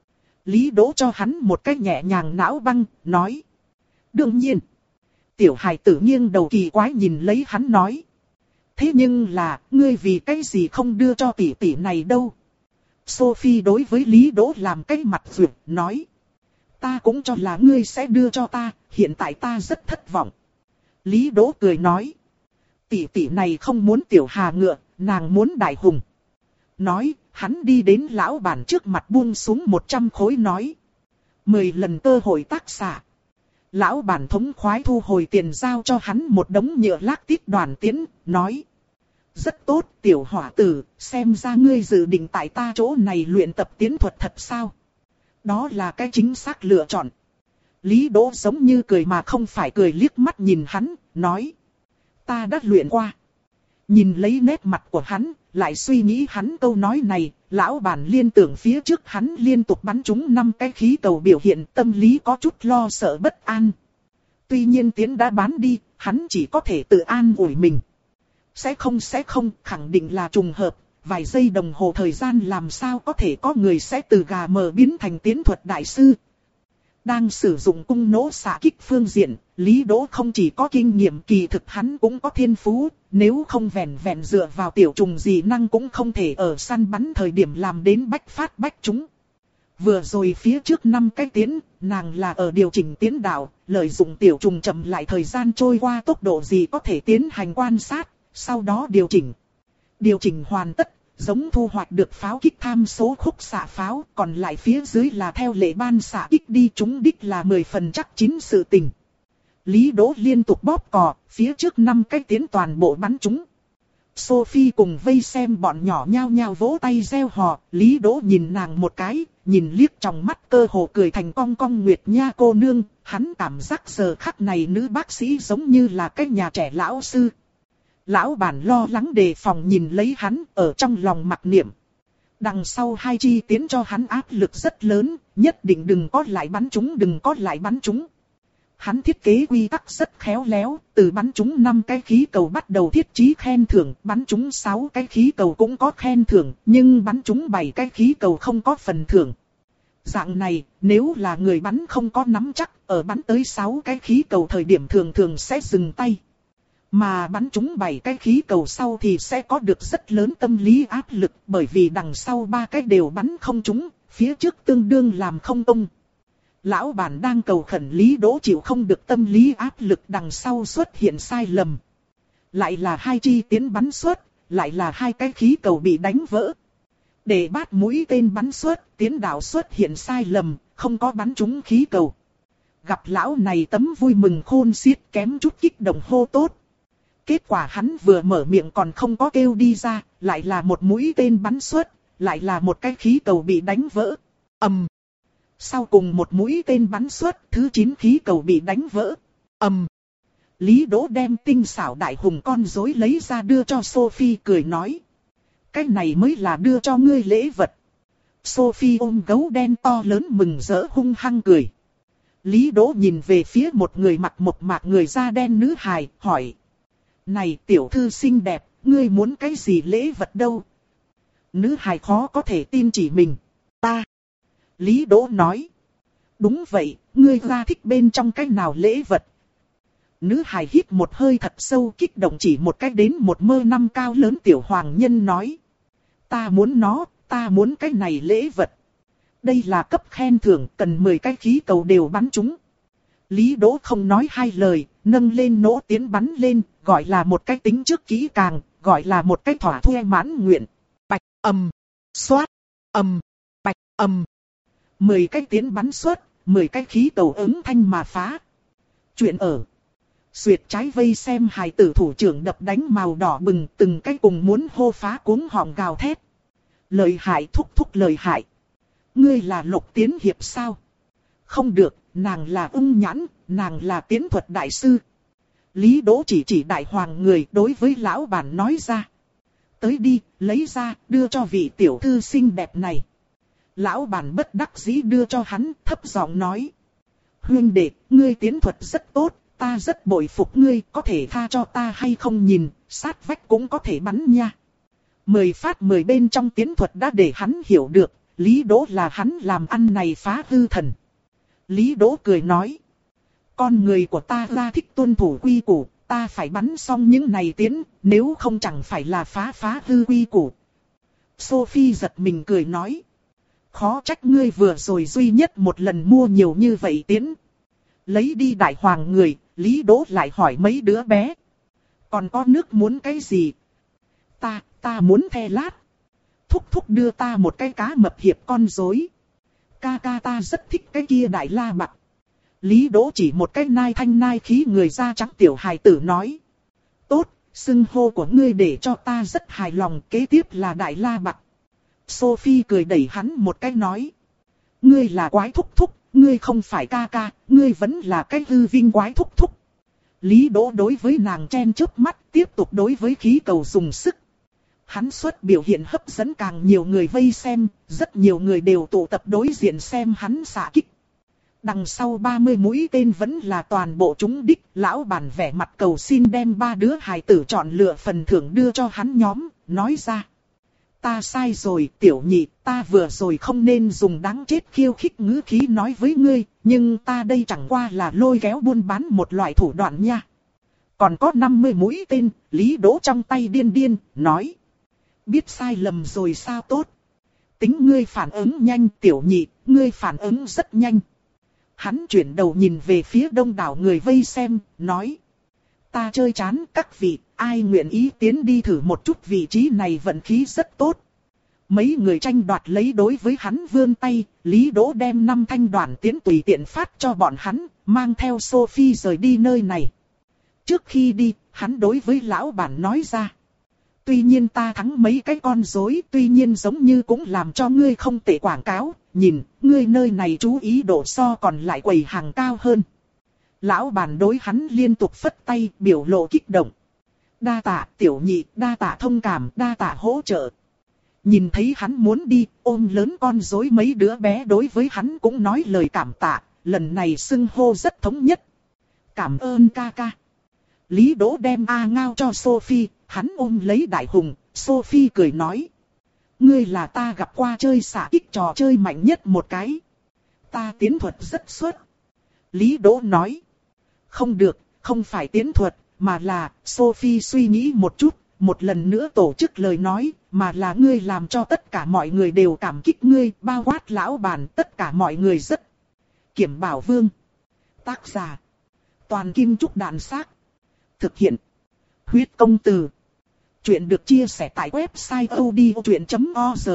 Lý Đỗ cho hắn một cái nhẹ nhàng não băng, nói. Đương nhiên. Tiểu hài tử nghiêng đầu kỳ quái nhìn lấy hắn nói. Thế nhưng là, ngươi vì cái gì không đưa cho tỷ tỷ này đâu? Sophie đối với Lý Đỗ làm cái mặt vượt, nói. Ta cũng cho là ngươi sẽ đưa cho ta, hiện tại ta rất thất vọng. Lý Đỗ cười nói. Tỷ tỷ này không muốn tiểu hà ngựa, nàng muốn đại hùng. Nói, hắn đi đến lão bản trước mặt buông xuống một trăm khối nói. Mười lần cơ hội tác xạ. Lão bản thống khoái thu hồi tiền giao cho hắn một đống nhựa lác tít đoàn tiến, nói. Rất tốt tiểu hỏa tử, xem ra ngươi dự định tại ta chỗ này luyện tập tiến thuật thật sao? Đó là cái chính xác lựa chọn. Lý Đỗ giống như cười mà không phải cười liếc mắt nhìn hắn, nói. Ta đã luyện qua. Nhìn lấy nét mặt của hắn, lại suy nghĩ hắn câu nói này, lão bản liên tưởng phía trước hắn liên tục bắn trúng năm cái khí cầu biểu hiện tâm lý có chút lo sợ bất an. Tuy nhiên tiến đã bán đi, hắn chỉ có thể tự an ủi mình. Sẽ không sẽ không, khẳng định là trùng hợp, vài giây đồng hồ thời gian làm sao có thể có người sẽ từ gà mờ biến thành tiến thuật đại sư. Đang sử dụng cung nỗ xạ kích phương diện, Lý Đỗ không chỉ có kinh nghiệm, kỳ thực hắn cũng có thiên phú, nếu không vẹn vẹn dựa vào tiểu trùng dị năng cũng không thể ở săn bắn thời điểm làm đến bách phát bách trúng. Vừa rồi phía trước năm cái tiến, nàng là ở điều chỉnh tiến đạo, lợi dụng tiểu trùng chậm lại thời gian trôi qua tốc độ gì có thể tiến hành quan sát, sau đó điều chỉnh. Điều chỉnh hoàn tất, Giống thu hoạch được pháo kích tham số khúc xạ pháo, còn lại phía dưới là theo lệ ban xạ kích đi trúng đích là mười phần chắc chín sự tình. Lý Đỗ liên tục bóp cò, phía trước năm cái tiến toàn bộ bắn trúng. Sophie cùng vây xem bọn nhỏ nhao nhao vỗ tay reo hò, Lý Đỗ nhìn nàng một cái, nhìn liếc trong mắt cơ hồ cười thành cong cong Nguyệt Nha cô nương, hắn cảm giác giờ khắc này nữ bác sĩ giống như là cái nhà trẻ lão sư. Lão bản lo lắng đề phòng nhìn lấy hắn ở trong lòng mặc niệm. Đằng sau hai chi tiến cho hắn áp lực rất lớn, nhất định đừng có lại bắn trúng đừng có lại bắn trúng. Hắn thiết kế quy tắc rất khéo léo, từ bắn trúng năm cái khí cầu bắt đầu thiết trí khen thưởng, bắn trúng sáu cái khí cầu cũng có khen thưởng, nhưng bắn trúng bảy cái khí cầu không có phần thưởng. Dạng này, nếu là người bắn không có nắm chắc, ở bắn tới sáu cái khí cầu thời điểm thường thường sẽ dừng tay. Mà bắn trúng bảy cái khí cầu sau thì sẽ có được rất lớn tâm lý áp lực, bởi vì đằng sau ba cái đều bắn không trúng, phía trước tương đương làm không công. Lão bản đang cầu khẩn Lý Đỗ chịu không được tâm lý áp lực đằng sau xuất hiện sai lầm. Lại là hai chi tiến bắn suất, lại là hai cái khí cầu bị đánh vỡ. Để bát mũi tên bắn suất, tiến đạo xuất hiện sai lầm, không có bắn trúng khí cầu. Gặp lão này tấm vui mừng khôn xiết kém chút kích động hô tốt. Kết quả hắn vừa mở miệng còn không có kêu đi ra, lại là một mũi tên bắn suất, lại là một cái khí cầu bị đánh vỡ. Ầm. Sau cùng một mũi tên bắn suất, thứ chín khí cầu bị đánh vỡ. Ầm. Lý Đỗ đem tinh xảo đại hùng con rối lấy ra đưa cho Sophie cười nói. Cái này mới là đưa cho ngươi lễ vật. Sophie ôm gấu đen to lớn mừng rỡ hung hăng cười. Lý Đỗ nhìn về phía một người mặc một mạc người da đen nữ hài, hỏi. Này tiểu thư xinh đẹp, ngươi muốn cái gì lễ vật đâu? Nữ hài khó có thể tin chỉ mình. Ta. Lý Đỗ nói. Đúng vậy, ngươi ra thích bên trong cái nào lễ vật? Nữ hài hít một hơi thật sâu kích động chỉ một cái đến một mơ năm cao lớn tiểu hoàng nhân nói. Ta muốn nó, ta muốn cái này lễ vật. Đây là cấp khen thưởng, cần mười cái khí cầu đều bắn trúng. Lý Đỗ không nói hai lời, nâng lên nỗ tiến bắn lên, gọi là một cái tính trước kỹ càng, gọi là một cái thỏa thuê mãn nguyện. Bạch ầm, xoát, ầm, bạch ầm. Mười cái tiến bắn xuất, mười cái khí cầu ứng thanh mà phá. Chuyện ở. Xuyệt trái vây xem hài tử thủ trưởng đập đánh màu đỏ bừng, từng cái cùng muốn hô phá cuống họng gào thét. Lời hại thúc thúc lời hại. Ngươi là Lục Tiến Hiệp sao? Không được, nàng là ung nhãn, nàng là tiến thuật đại sư. Lý Đỗ chỉ chỉ đại hoàng người đối với lão bản nói ra. Tới đi, lấy ra, đưa cho vị tiểu thư xinh đẹp này. Lão bản bất đắc dĩ đưa cho hắn, thấp giọng nói. Huynh đệ, ngươi tiến thuật rất tốt, ta rất bội phục ngươi, có thể tha cho ta hay không nhìn, sát vách cũng có thể bắn nha. Mười phát mười bên trong tiến thuật đã để hắn hiểu được, Lý Đỗ là hắn làm ăn này phá hư thần. Lý Đỗ cười nói. Con người của ta ra thích tuân thủ quy củ, ta phải bắn xong những này tiến, nếu không chẳng phải là phá phá hư quy củ. Sophie giật mình cười nói. Khó trách ngươi vừa rồi duy nhất một lần mua nhiều như vậy tiến. Lấy đi đại hoàng người, Lý Đỗ lại hỏi mấy đứa bé. Còn có nước muốn cái gì? Ta, ta muốn the lát. Thúc thúc đưa ta một cái cá mập hiệp con rối. Ca ca ta rất thích cái kia đại la bạc. Lý Đỗ chỉ một cái nai thanh nai khí người da trắng tiểu hài tử nói. Tốt, xưng hô của ngươi để cho ta rất hài lòng, kế tiếp là đại la bạc. Sophie cười đẩy hắn một cái nói. Ngươi là quái thúc thúc, ngươi không phải ca ca, ngươi vẫn là cái hư vinh quái thúc thúc. Lý Đỗ đối với nàng chen chớp mắt, tiếp tục đối với khí cầu dùng sức. Hắn xuất biểu hiện hấp dẫn càng nhiều người vây xem, rất nhiều người đều tụ tập đối diện xem hắn xạ kích. Đằng sau ba mươi mũi tên vẫn là toàn bộ trúng đích, lão bản vẻ mặt cầu xin đem ba đứa hài tử chọn lựa phần thưởng đưa cho hắn nhóm, nói ra. Ta sai rồi tiểu nhị, ta vừa rồi không nên dùng đáng chết khiêu khích ngữ khí nói với ngươi, nhưng ta đây chẳng qua là lôi kéo buôn bán một loại thủ đoạn nha. Còn có năm mươi mũi tên, Lý Đỗ trong tay điên điên, nói. Biết sai lầm rồi sao tốt. Tính ngươi phản ứng nhanh tiểu nhị, ngươi phản ứng rất nhanh. Hắn chuyển đầu nhìn về phía đông đảo người vây xem, nói. Ta chơi chán các vị, ai nguyện ý tiến đi thử một chút vị trí này vận khí rất tốt, Mấy người tranh đoạt lấy đối với hắn vươn tay, Lý Đỗ đem năm thanh đoàn tiến tùy tiện phát cho bọn hắn, mang theo Sophie rời đi nơi này. Trước khi đi, hắn đối với lão bản nói ra. Tuy nhiên ta thắng mấy cái con rối, tuy nhiên giống như cũng làm cho ngươi không tệ quảng cáo, nhìn, ngươi nơi này chú ý độ so còn lại quầy hàng cao hơn. Lão bản đối hắn liên tục phất tay, biểu lộ kích động. Đa tạ tiểu nhị, đa tạ thông cảm, đa tạ hỗ trợ. Nhìn thấy hắn muốn đi, ôm lớn con rối mấy đứa bé đối với hắn cũng nói lời cảm tạ, lần này xưng hô rất thống nhất. Cảm ơn ca ca. Lý Đỗ đem A Ngao cho Sophie, hắn ôm lấy Đại Hùng, Sophie cười nói. Ngươi là ta gặp qua chơi xạ kích trò chơi mạnh nhất một cái. Ta tiến thuật rất xuất. Lý Đỗ nói. Không được, không phải tiến thuật, mà là, Sophie suy nghĩ một chút, một lần nữa tổ chức lời nói, mà là ngươi làm cho tất cả mọi người đều cảm kích ngươi, bao quát lão bản, tất cả mọi người rất. Kiểm Bảo Vương. Tác giả. Toàn Kim Trúc Đạn Xác. Thực hiện. Huyết Công Từ. Chuyện được chia sẻ tại website odchuyện chấm org.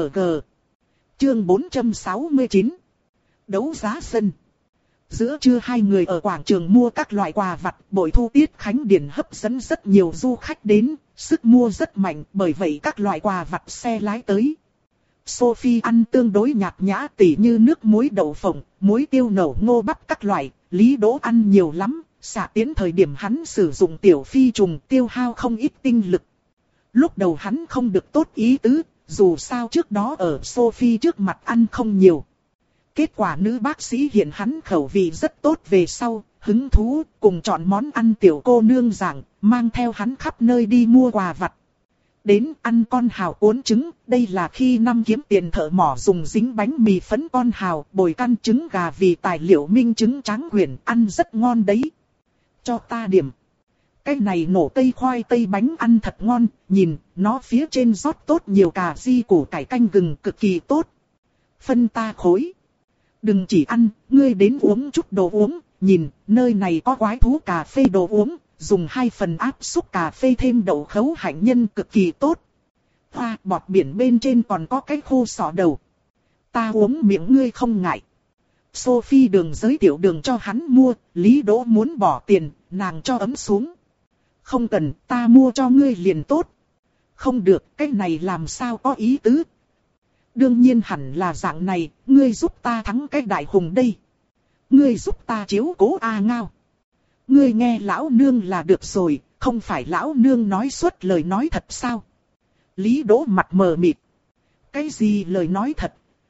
Chương bốn trăm sáu mươi chín. Đấu giá sân. Giữa trưa hai người ở quảng trường mua các loại quà vặt, bội thu tiết khánh điển hấp dẫn rất nhiều du khách đến, sức mua rất mạnh, bởi vậy các loại quà vặt xe lái tới. Sophie ăn tương đối nhạt nhã, tỉ như nước muối đậu phộng, muối tiêu nổ ngô bắp các loại, Lý Đỗ ăn nhiều lắm, xạ tiến thời điểm hắn sử dụng tiểu phi trùng tiêu hao không ít tinh lực. Lúc đầu hắn không được tốt ý tứ, dù sao trước đó ở Sophie trước mặt ăn không nhiều. Kết quả nữ bác sĩ hiện hắn khẩu vị rất tốt về sau, hứng thú, cùng chọn món ăn tiểu cô nương giảng, mang theo hắn khắp nơi đi mua quà vặt. Đến ăn con hào cuốn trứng, đây là khi năm kiếm tiền thợ mỏ dùng dính bánh mì phấn con hào, bồi căn trứng gà vì tài liệu minh trứng trắng quyển, ăn rất ngon đấy. Cho ta điểm. Cái này nổ tây khoai tây bánh ăn thật ngon, nhìn, nó phía trên rót tốt nhiều cà ri củ cải canh gừng cực kỳ tốt. Phân ta khối. Đừng chỉ ăn, ngươi đến uống chút đồ uống, nhìn, nơi này có quái thú cà phê đồ uống, dùng hai phần áp xúc cà phê thêm đậu khấu hạnh nhân cực kỳ tốt. Hoa bọt biển bên trên còn có cái khô sọ đầu. Ta uống miệng ngươi không ngại. Sophie đường giới thiệu đường cho hắn mua, Lý Đỗ muốn bỏ tiền, nàng cho ấm xuống. Không cần, ta mua cho ngươi liền tốt. Không được, cái này làm sao có ý tứ. Đương nhiên hẳn là dạng này, ngươi giúp ta thắng cái Đại Hùng đây. Ngươi giúp ta chiếu cố A Ngao. Ngươi nghe lão nương là được rồi, không phải lão nương nói suốt lời nói thật sao? Lý Đỗ mặt mờ mịt. Cái gì lời nói thật?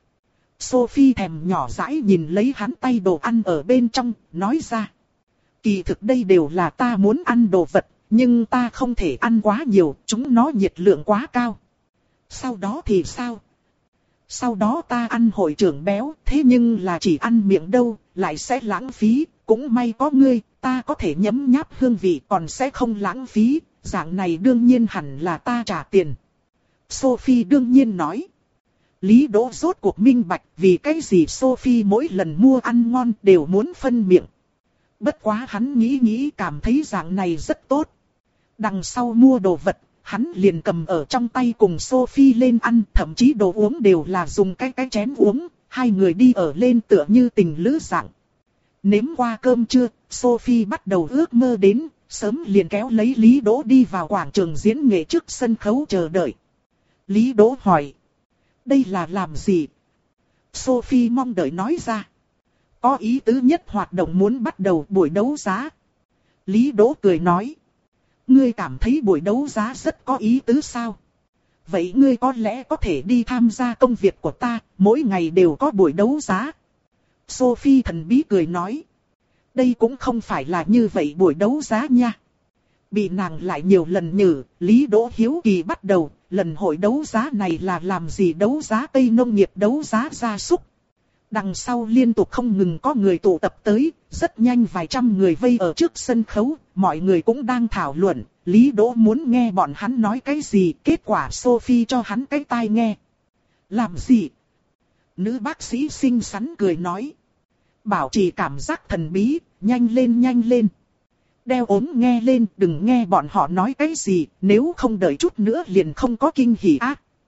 Sophie thèm nhỏ dãi nhìn lấy hắn tay đồ ăn ở bên trong, nói ra. Kỳ thực đây đều là ta muốn ăn đồ vật, nhưng ta không thể ăn quá nhiều, chúng nó nhiệt lượng quá cao. Sau đó thì sao? Sau đó ta ăn hội trưởng béo, thế nhưng là chỉ ăn miệng đâu, lại sẽ lãng phí, cũng may có ngươi, ta có thể nhấm nháp hương vị còn sẽ không lãng phí, dạng này đương nhiên hẳn là ta trả tiền. Sophie đương nhiên nói. Lý Đỗ rốt cuộc minh bạch vì cái gì Sophie mỗi lần mua ăn ngon đều muốn phân miệng. Bất quá hắn nghĩ nghĩ cảm thấy dạng này rất tốt. Đằng sau mua đồ vật, hắn liền cầm ở trong tay cùng Sophie lên ăn, thậm chí đồ uống đều là dùng cái cái chén uống, hai người đi ở lên tựa như tình lữ dạng. Nếm qua cơm trưa, Sophie bắt đầu ước mơ đến, sớm liền kéo lấy Lý Đỗ đi vào quảng trường diễn nghệ trước sân khấu chờ đợi. Lý Đỗ hỏi. Đây là làm gì? Sophie mong đợi nói ra. Có ý tứ nhất hoạt động muốn bắt đầu buổi đấu giá. Lý Đỗ cười nói. Ngươi cảm thấy buổi đấu giá rất có ý tứ sao? Vậy ngươi có lẽ có thể đi tham gia công việc của ta, mỗi ngày đều có buổi đấu giá. Sophie thần bí cười nói. Đây cũng không phải là như vậy buổi đấu giá nha. Bị nàng lại nhiều lần nhử, Lý Đỗ hiếu kỳ bắt đầu, lần hội đấu giá này là làm gì đấu giá cây nông nghiệp đấu giá gia súc. Đằng sau liên tục không ngừng có người tụ tập tới, rất nhanh vài trăm người vây ở trước sân khấu, mọi người cũng đang thảo luận, Lý Đỗ muốn nghe bọn hắn nói cái gì, kết quả Sophie cho hắn cái tai nghe. Làm gì? Nữ bác sĩ xinh xắn cười nói. Bảo trì cảm giác thần bí, nhanh lên nhanh lên. Đeo ốm nghe lên, đừng nghe bọn họ nói cái gì, nếu không đợi chút nữa liền không có kinh hỉ ác.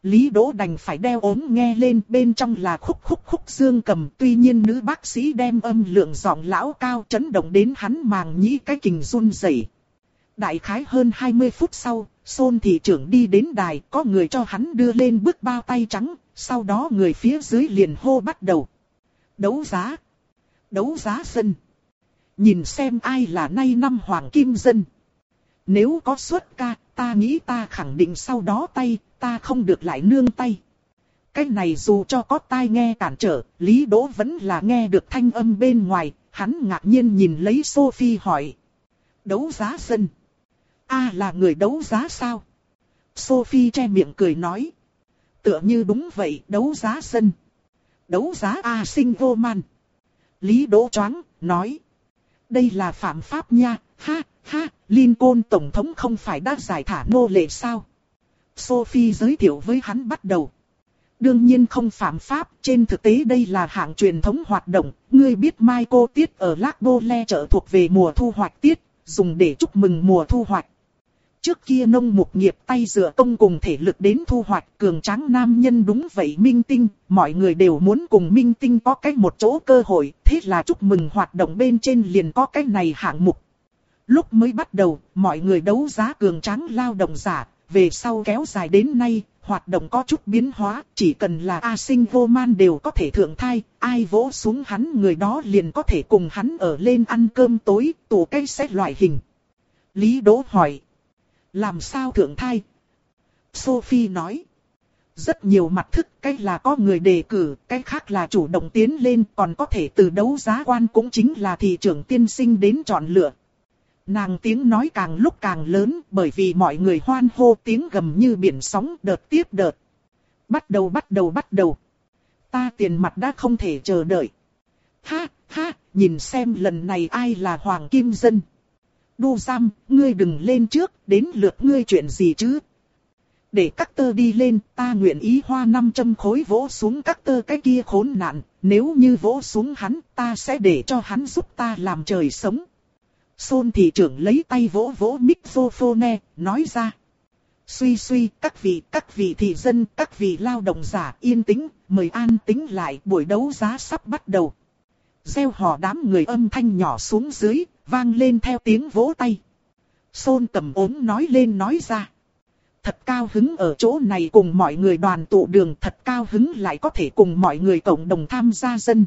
Lý Đỗ đành phải đeo ống nghe lên, bên trong là khúc khúc khúc dương cầm. Tuy nhiên nữ bác sĩ đem âm lượng giọng lão cao chấn động đến hắn màng nhĩ cái kình run rẩy. Đại khái hơn hai mươi phút sau, Xôn thị trưởng đi đến đài, có người cho hắn đưa lên bức bao tay trắng, sau đó người phía dưới liền hô bắt đầu. Đấu giá. Đấu giá dân. Nhìn xem ai là nay năm hoàng kim dân. Nếu có suất ca, ta nghĩ ta khẳng định sau đó tay, ta không được lại nương tay. Cái này dù cho có tai nghe cản trở, Lý Đỗ vẫn là nghe được thanh âm bên ngoài, hắn ngạc nhiên nhìn lấy Sophie hỏi. Đấu giá dân. A à, là người đấu giá sao? Sophie che miệng cười nói. Tựa như đúng vậy, đấu giá dân. Đấu giá A sinh vô man. Lý Đỗ choáng, nói. Đây là phạm pháp nha, ha, ha, Lincoln Tổng thống không phải đã giải thả nô lệ sao? Sophie giới thiệu với hắn bắt đầu. Đương nhiên không phạm pháp, trên thực tế đây là hạng truyền thống hoạt động. Ngươi biết Michael tiết ở Lac-Bole chợ thuộc về mùa thu hoạch tiết, dùng để chúc mừng mùa thu hoạch. Trước kia nông mục nghiệp tay dựa công cùng thể lực đến thu hoạch, cường tráng nam nhân đúng vậy minh tinh, mọi người đều muốn cùng minh tinh có cái một chỗ cơ hội, thế là chúc mừng hoạt động bên trên liền có cái này hạng mục. Lúc mới bắt đầu, mọi người đấu giá cường tráng lao động giả, về sau kéo dài đến nay, hoạt động có chút biến hóa, chỉ cần là A sinh vô man đều có thể thượng thai, ai vỗ xuống hắn người đó liền có thể cùng hắn ở lên ăn cơm tối, tủ cây xét loại hình. Lý Đỗ hỏi. Làm sao thượng thai? Sophie nói. Rất nhiều mặt thức, cái là có người đề cử, cái khác là chủ động tiến lên, còn có thể từ đấu giá quan cũng chính là thị trưởng tiên sinh đến chọn lựa. Nàng tiếng nói càng lúc càng lớn, bởi vì mọi người hoan hô tiếng gầm như biển sóng đợt tiếp đợt. Bắt đầu bắt đầu bắt đầu. Ta tiền mặt đã không thể chờ đợi. Ha, ha, nhìn xem lần này ai là hoàng kim dân. Đu Giam, ngươi đừng lên trước, đến lượt ngươi chuyện gì chứ? Để các tơ đi lên, ta nguyện ý hoa năm trăm khối vỗ xuống các tơ cái kia khốn nạn, nếu như vỗ xuống hắn, ta sẽ để cho hắn giúp ta làm trời sống. Xôn thị trưởng lấy tay vỗ vỗ microphone, nói ra. Suy suy, các vị, các vị thị dân, các vị lao động giả yên tĩnh, mời an tĩnh lại, buổi đấu giá sắp bắt đầu. Gieo hò đám người âm thanh nhỏ xuống dưới, vang lên theo tiếng vỗ tay. Xôn cầm ốm nói lên nói ra. Thật cao hứng ở chỗ này cùng mọi người đoàn tụ đường, thật cao hứng lại có thể cùng mọi người cộng đồng tham gia dân.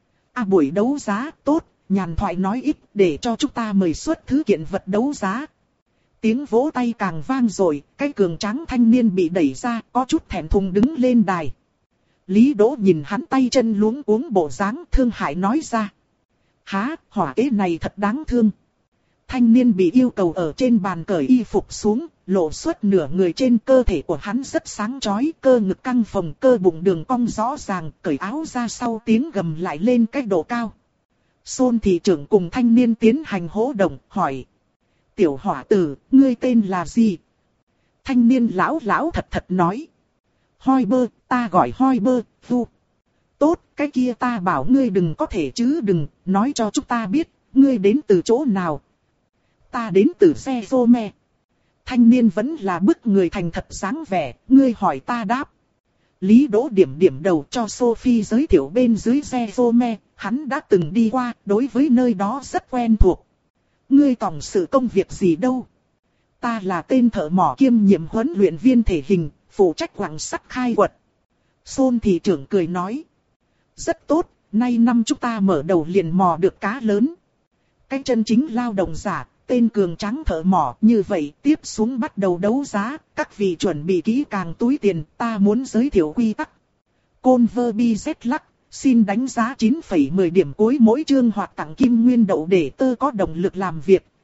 À buổi đấu giá tốt, nhàn thoại nói ít để cho chúng ta mời xuất thứ kiện vật đấu giá. Tiếng vỗ tay càng vang rồi, cái cường tráng thanh niên bị đẩy ra, có chút thẹn thùng đứng lên đài. Lý Đỗ nhìn hắn tay chân luống cuống bộ dáng thương hại nói ra. Há, hỏa kế này thật đáng thương. Thanh niên bị yêu cầu ở trên bàn cởi y phục xuống, lộ xuất nửa người trên cơ thể của hắn rất sáng chói, cơ ngực căng phồng, cơ bụng đường cong rõ ràng, cởi áo ra sau tiếng gầm lại lên cái độ cao. Xôn thị trưởng cùng thanh niên tiến hành hỗ động, hỏi. Tiểu hỏa tử, ngươi tên là gì? Thanh niên lão lão thật thật nói. Hoi bơ, ta gọi hoi bơ, vu. Tốt, cái kia ta bảo ngươi đừng có thể chứ đừng, nói cho chúng ta biết, ngươi đến từ chỗ nào. Ta đến từ xe vô me. Thanh niên vẫn là bức người thành thật dáng vẻ, ngươi hỏi ta đáp. Lý Đỗ điểm điểm đầu cho Sophie giới thiệu bên dưới xe vô me, hắn đã từng đi qua, đối với nơi đó rất quen thuộc. Ngươi tổng sự công việc gì đâu? Ta là tên thợ mỏ kiêm nhiệm huấn luyện viên thể hình, phụ trách quặng sắt khai quật. Xôn thị trưởng cười nói. Rất tốt, nay năm chúng ta mở đầu liền mò được cá lớn. Cái chân chính lao động giả, tên cường tráng thợ mỏ, như vậy tiếp xuống bắt đầu đấu giá, các vị chuẩn bị kỹ càng túi tiền, ta muốn giới thiệu quy tắc. Converbiz lắc, xin đánh giá chín phẩy mười điểm cuối mỗi chương hoặc tặng kim nguyên đậu để tơ có động lực làm việc,